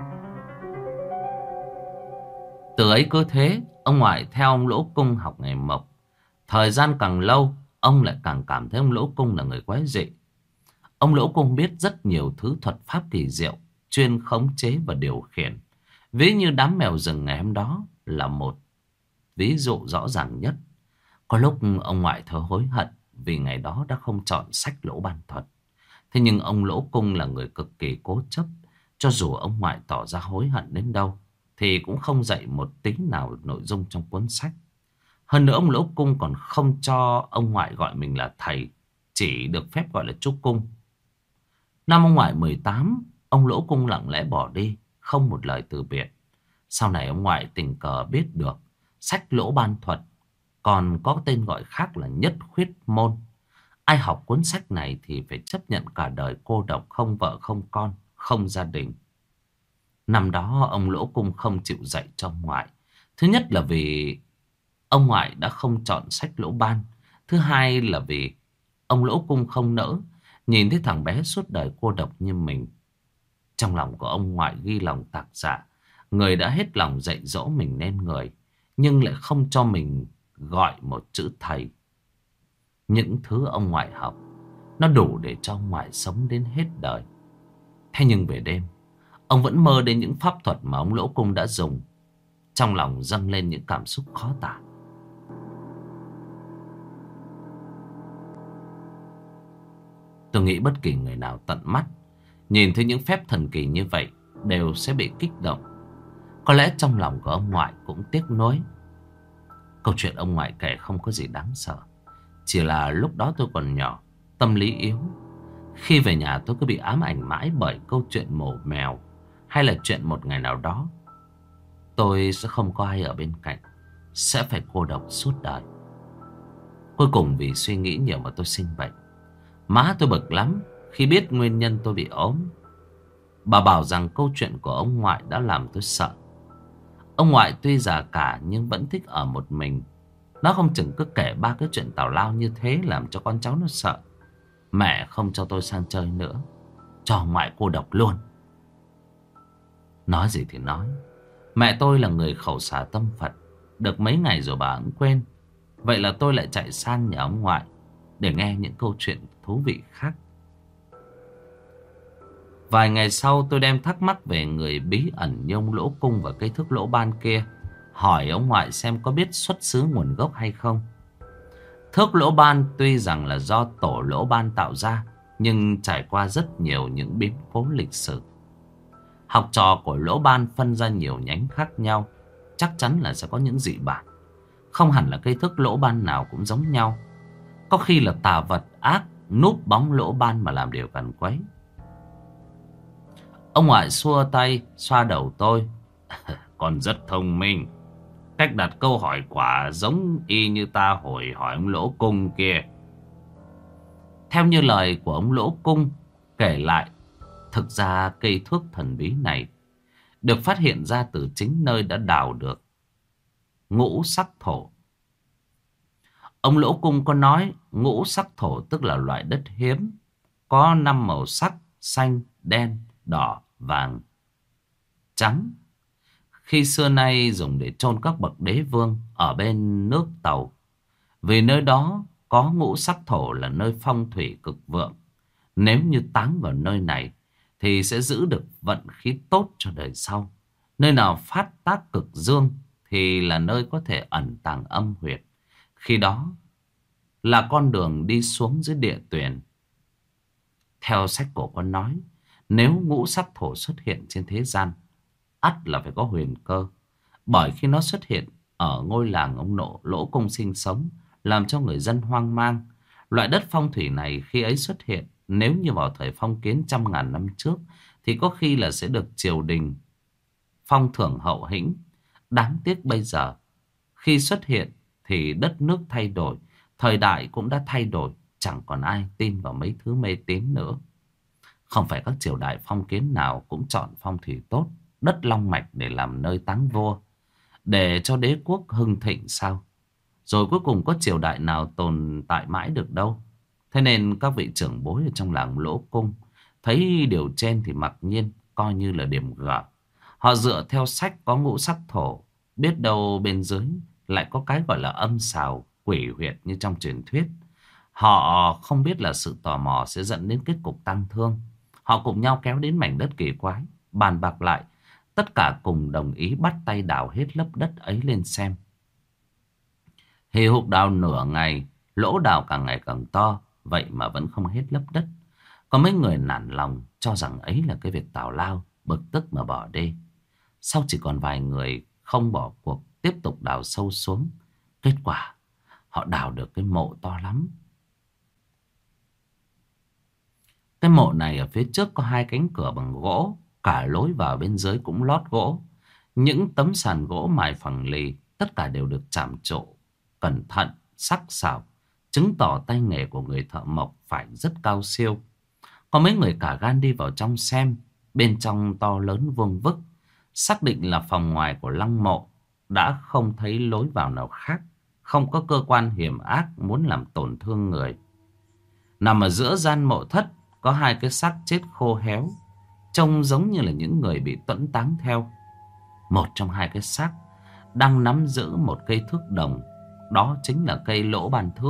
Từ ấy cứ thế, ông ngoại theo ông Lỗ Cung học nghề mộc. Thời gian càng lâu, ông lại càng cảm thấy ông Lỗ Cung là người quái dị. Ông Lỗ Cung biết rất nhiều thứ thuật pháp kỳ diệu, chuyên khống chế và điều khiển. Ví như đám mèo rừng ngày hôm đó là một ví dụ rõ ràng nhất. Có lúc ông ngoại thở hối hận vì ngày đó đã không chọn sách Lỗ Ban Thuật. Thế nhưng ông Lỗ Cung là người cực kỳ cố chấp. Cho dù ông ngoại tỏ ra hối hận đến đâu thì cũng không dạy một tí nào nội dung trong cuốn sách. Hơn nữa ông Lỗ Cung còn không cho ông ngoại gọi mình là thầy, chỉ được phép gọi là chú Cung. Năm ông ngoại mười tám, ông Lỗ Cung lặng lẽ bỏ đi, không một lời từ biệt. Sau này ông ngoại tình cờ biết được sách Lỗ Ban Thuật còn có tên gọi khác là Nhất Khuyết Môn. Ai học cuốn sách này thì phải chấp nhận cả đời cô độc, không vợ không con, không gia đình. Năm đó ông Lỗ Cung không chịu dạy cho ông ngoại. Thứ nhất là vì ông ngoại đã không chọn sách Lỗ Ban. Thứ hai là vì ông Lỗ Cung không nỡ nhìn thấy thằng bé suốt đời cô độc như mình. Trong lòng của ông ngoại ghi lòng tạc dạ, người đã hết lòng dạy dỗ mình nên người, nhưng lại không cho mình gọi một chữ thầy. Những thứ ông ngoại học nó đủ để cho ông ngoại sống đến hết đời. Thế nhưng về đêm, ông vẫn mơ đến những pháp thuật mà ông Lỗ Cung đã dùng. Trong lòng dâng lên những cảm xúc khó tả. Tôi nghĩ bất kỳ người nào tận mắt nhìn thấy những phép thần kỳ như vậy đều sẽ bị kích động. Có lẽ trong lòng của ông ngoại cũng tiếc nuối. Câu chuyện ông ngoại kể không có gì đáng sợ. Chỉ là lúc đó tôi còn nhỏ, tâm lý yếu. Khi về nhà tôi cứ bị ám ảnh mãi bởi câu chuyện mổ mèo, hay là chuyện một ngày nào đó tôi sẽ không có ai ở bên cạnh, sẽ phải cô độc suốt đời. Cuối cùng vì suy nghĩ nhiều mà tôi sinh bệnh. Má tôi bực lắm khi biết nguyên nhân tôi bị ốm. Bà bảo rằng câu chuyện của ông ngoại đã làm tôi sợ. Ông ngoại tuy già cả nhưng vẫn thích ở một mình. Nó không chừng cứ kể ba cái chuyện tào lao như thế làm cho con cháu nó sợ. Mẹ không cho tôi sang chơi nữa, cho ngoại cô độc luôn. Nói gì thì nói, mẹ tôi là người khẩu xả tâm Phật. Được mấy ngày rồi bà cũng quên. Vậy là tôi lại chạy sang nhà ông ngoại để nghe những câu chuyện thú vị khác. Vài ngày sau tôi đem thắc mắc về người bí ẩn như ông Lỗ Cung và cây thước Lỗ Ban kia, hỏi ông ngoại xem có biết xuất xứ nguồn gốc hay không. Thước Lỗ Ban tuy rằng là do tổ Lỗ Ban tạo ra, nhưng trải qua rất nhiều những biến cố lịch sử. Học trò của Lỗ Ban phân ra nhiều nhánh khác nhau, chắc chắn là sẽ có những dị bản. Không hẳn là cây thước Lỗ Ban nào cũng giống nhau. Có khi là tà vật ác núp bóng Lỗ Ban mà làm điều càn quấy. Ông ngoại xua tay xoa đầu tôi. Con rất thông minh. Cách đặt câu hỏi quả giống y như ta hồi hỏi ông Lỗ Cung kia. Theo như lời của ông Lỗ Cung kể lại, thực ra cây thước thần bí này được phát hiện ra từ chính nơi đã đào được ngũ sắc thổ. Ông Lỗ Cung có nói ngũ sắc thổ tức là loại đất hiếm, có năm màu sắc: xanh, đen, đỏ, vàng, trắng. Khi xưa nay dùng để chôn các bậc đế vương ở bên nước Tàu. Vì nơi đó có ngũ sắc thổ là nơi phong thủy cực vượng. Nếu như táng vào nơi này thì sẽ giữ được vận khí tốt cho đời sau. Nơi nào phát tác cực dương thì là nơi có thể ẩn tàng âm huyệt. Khi đó là con đường đi xuống dưới địa tuyển. Theo sách cổ có nói, nếu ngũ sắc thổ xuất hiện trên thế gian, ắt là phải có huyền cơ. Bởi khi nó xuất hiện ở ngôi làng ông Nộ Lỗ Cung sinh sống, làm cho người dân hoang mang. Loại đất phong thủy này khi ấy xuất hiện, nếu như vào thời phong kiến trăm ngàn năm trước, thì có khi là sẽ được triều đình phong thưởng hậu hĩnh. Đáng tiếc bây giờ, khi xuất hiện thì đất nước thay đổi, thời đại cũng đã thay đổi, chẳng còn ai tin vào mấy thứ mê tín nữa. Không phải các triều đại phong kiến nào cũng chọn phong thủy tốt, đất long mạch để làm nơi táng vua, để cho đế quốc hưng thịnh sao? Rồi cuối cùng có triều đại nào tồn tại mãi được đâu. Thế nên các vị trưởng bối ở trong làng Lỗ Cung thấy điều trên thì mặc nhiên coi như là điểm gở. Họ dựa theo sách có ngũ sắc thổ, biết đâu bên dưới lại có cái gọi là âm xào, quỷ huyệt như trong truyền thuyết. Họ không biết là sự tò mò sẽ dẫn đến kết cục tang thương. Họ cùng nhau kéo đến mảnh đất kỳ quái, bàn bạc lại, tất cả cùng đồng ý bắt tay đào hết lớp đất ấy lên xem. Hì hục đào nửa ngày, lỗ đào càng ngày càng to, vậy mà vẫn không hết lớp đất. Có mấy người nản lòng cho rằng ấy là cái việc tào lao, bực tức mà bỏ đi. Sau chỉ còn vài người không bỏ cuộc, tiếp tục đào sâu xuống. Kết quả, họ đào được cái mộ to lắm. Cái mộ này ở phía trước có hai cánh cửa bằng gỗ, Cả lối vào bên dưới cũng lót gỗ. Những tấm sàn gỗ mài phẳng lì, tất cả đều được chạm trổ cẩn thận, sắc sảo, chứng tỏ tay nghề của người thợ mộc phải rất cao siêu. Có mấy người cả gan đi vào trong xem. Bên trong to lớn vuông vức, xác định là phòng ngoài của lăng mộ. Đã không thấy lối vào nào khác, không có cơ quan hiểm ác muốn làm tổn thương người. Nằm ở giữa gian mộ thất có hai cái xác chết khô héo, trông giống như là những người bị tuẫn táng theo. Một trong hai cái xác đang nắm giữ một cây thước đồng, đó chính là cây lỗ ban thước.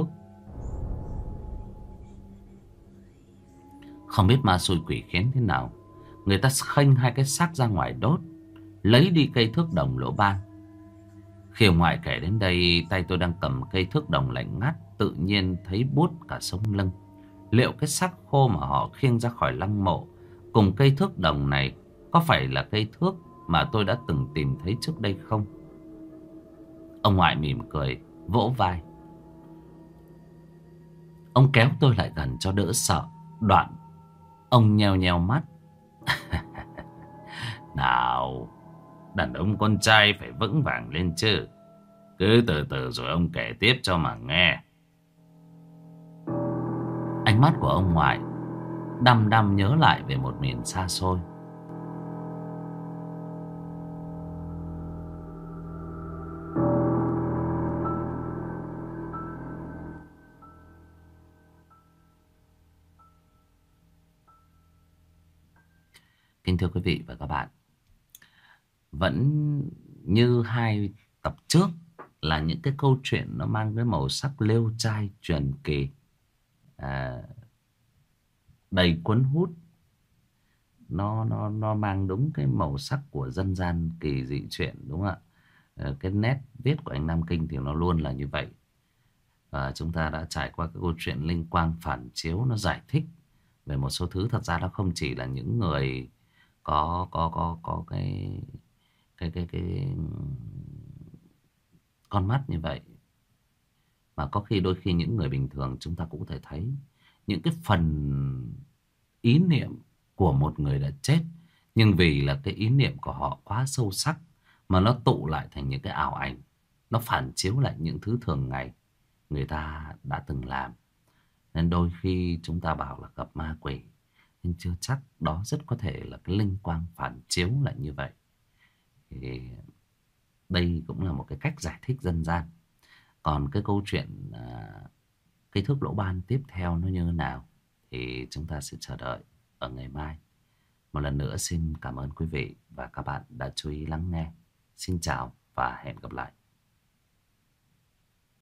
Không biết ma xui quỷ khiến thế nào, người ta khênh hai cái xác ra ngoài đốt, lấy đi cây thước đồng lỗ ban. Khi ông ngoại kể đến đây, tay tôi đang cầm cây thước đồng lạnh ngắt, tự nhiên thấy buốt cả sống lưng. Liệu cái xác khô mà họ khiêng ra khỏi lăng mộ cùng cây thước đồng này có phải là cây thước mà tôi đã từng tìm thấy trước đây không? Ông ngoại mỉm cười, vỗ vai. Ông kéo tôi lại gần cho đỡ sợ. Đoạn ông nheo nheo mắt. Nào, đàn ông con trai phải vững vàng lên chứ. Cứ từ từ rồi ông kể tiếp cho mà nghe. Ánh mắt của ông ngoại đăm đăm nhớ lại về một miền xa xôi. Kính thưa quý vị và các bạn, vẫn như hai tập trước là những cái câu chuyện nó mang cái màu sắc lêu trai truyền kỳ, à, đầy cuốn hút. Nó nó nó mang đúng cái màu sắc của dân gian kỳ dị truyện, đúng không ạ? À, cái nét viết của anh Nam Kinh thì nó luôn là như vậy. Và chúng ta đã trải qua cái câu chuyện linh quang phản chiếu, nó giải thích về một số thứ. Thật ra nó không chỉ là những người có có có có cái cái cái cái con mắt như vậy, mà có khi đôi khi những người bình thường chúng ta cũng có thể thấy những cái phần ý niệm của một người đã chết, nhưng vì là cái ý niệm của họ quá sâu sắc mà nó tụ lại thành những cái ảo ảnh, nó phản chiếu lại những thứ thường ngày người ta đã từng làm. Nên đôi khi chúng ta bảo là gặp ma quỷ, nhưng chưa chắc đó rất có thể là cái linh quang phản chiếu lại như vậy. Thì đây cũng là một cái cách giải thích dân gian. Còn cái câu chuyện à, cây thước lỗ ban tiếp theo nó như thế nào thì chúng ta sẽ chờ đợi ở ngày mai. Một lần nữa xin cảm ơn quý vị và các bạn đã chú ý lắng nghe. Xin chào và hẹn gặp lại.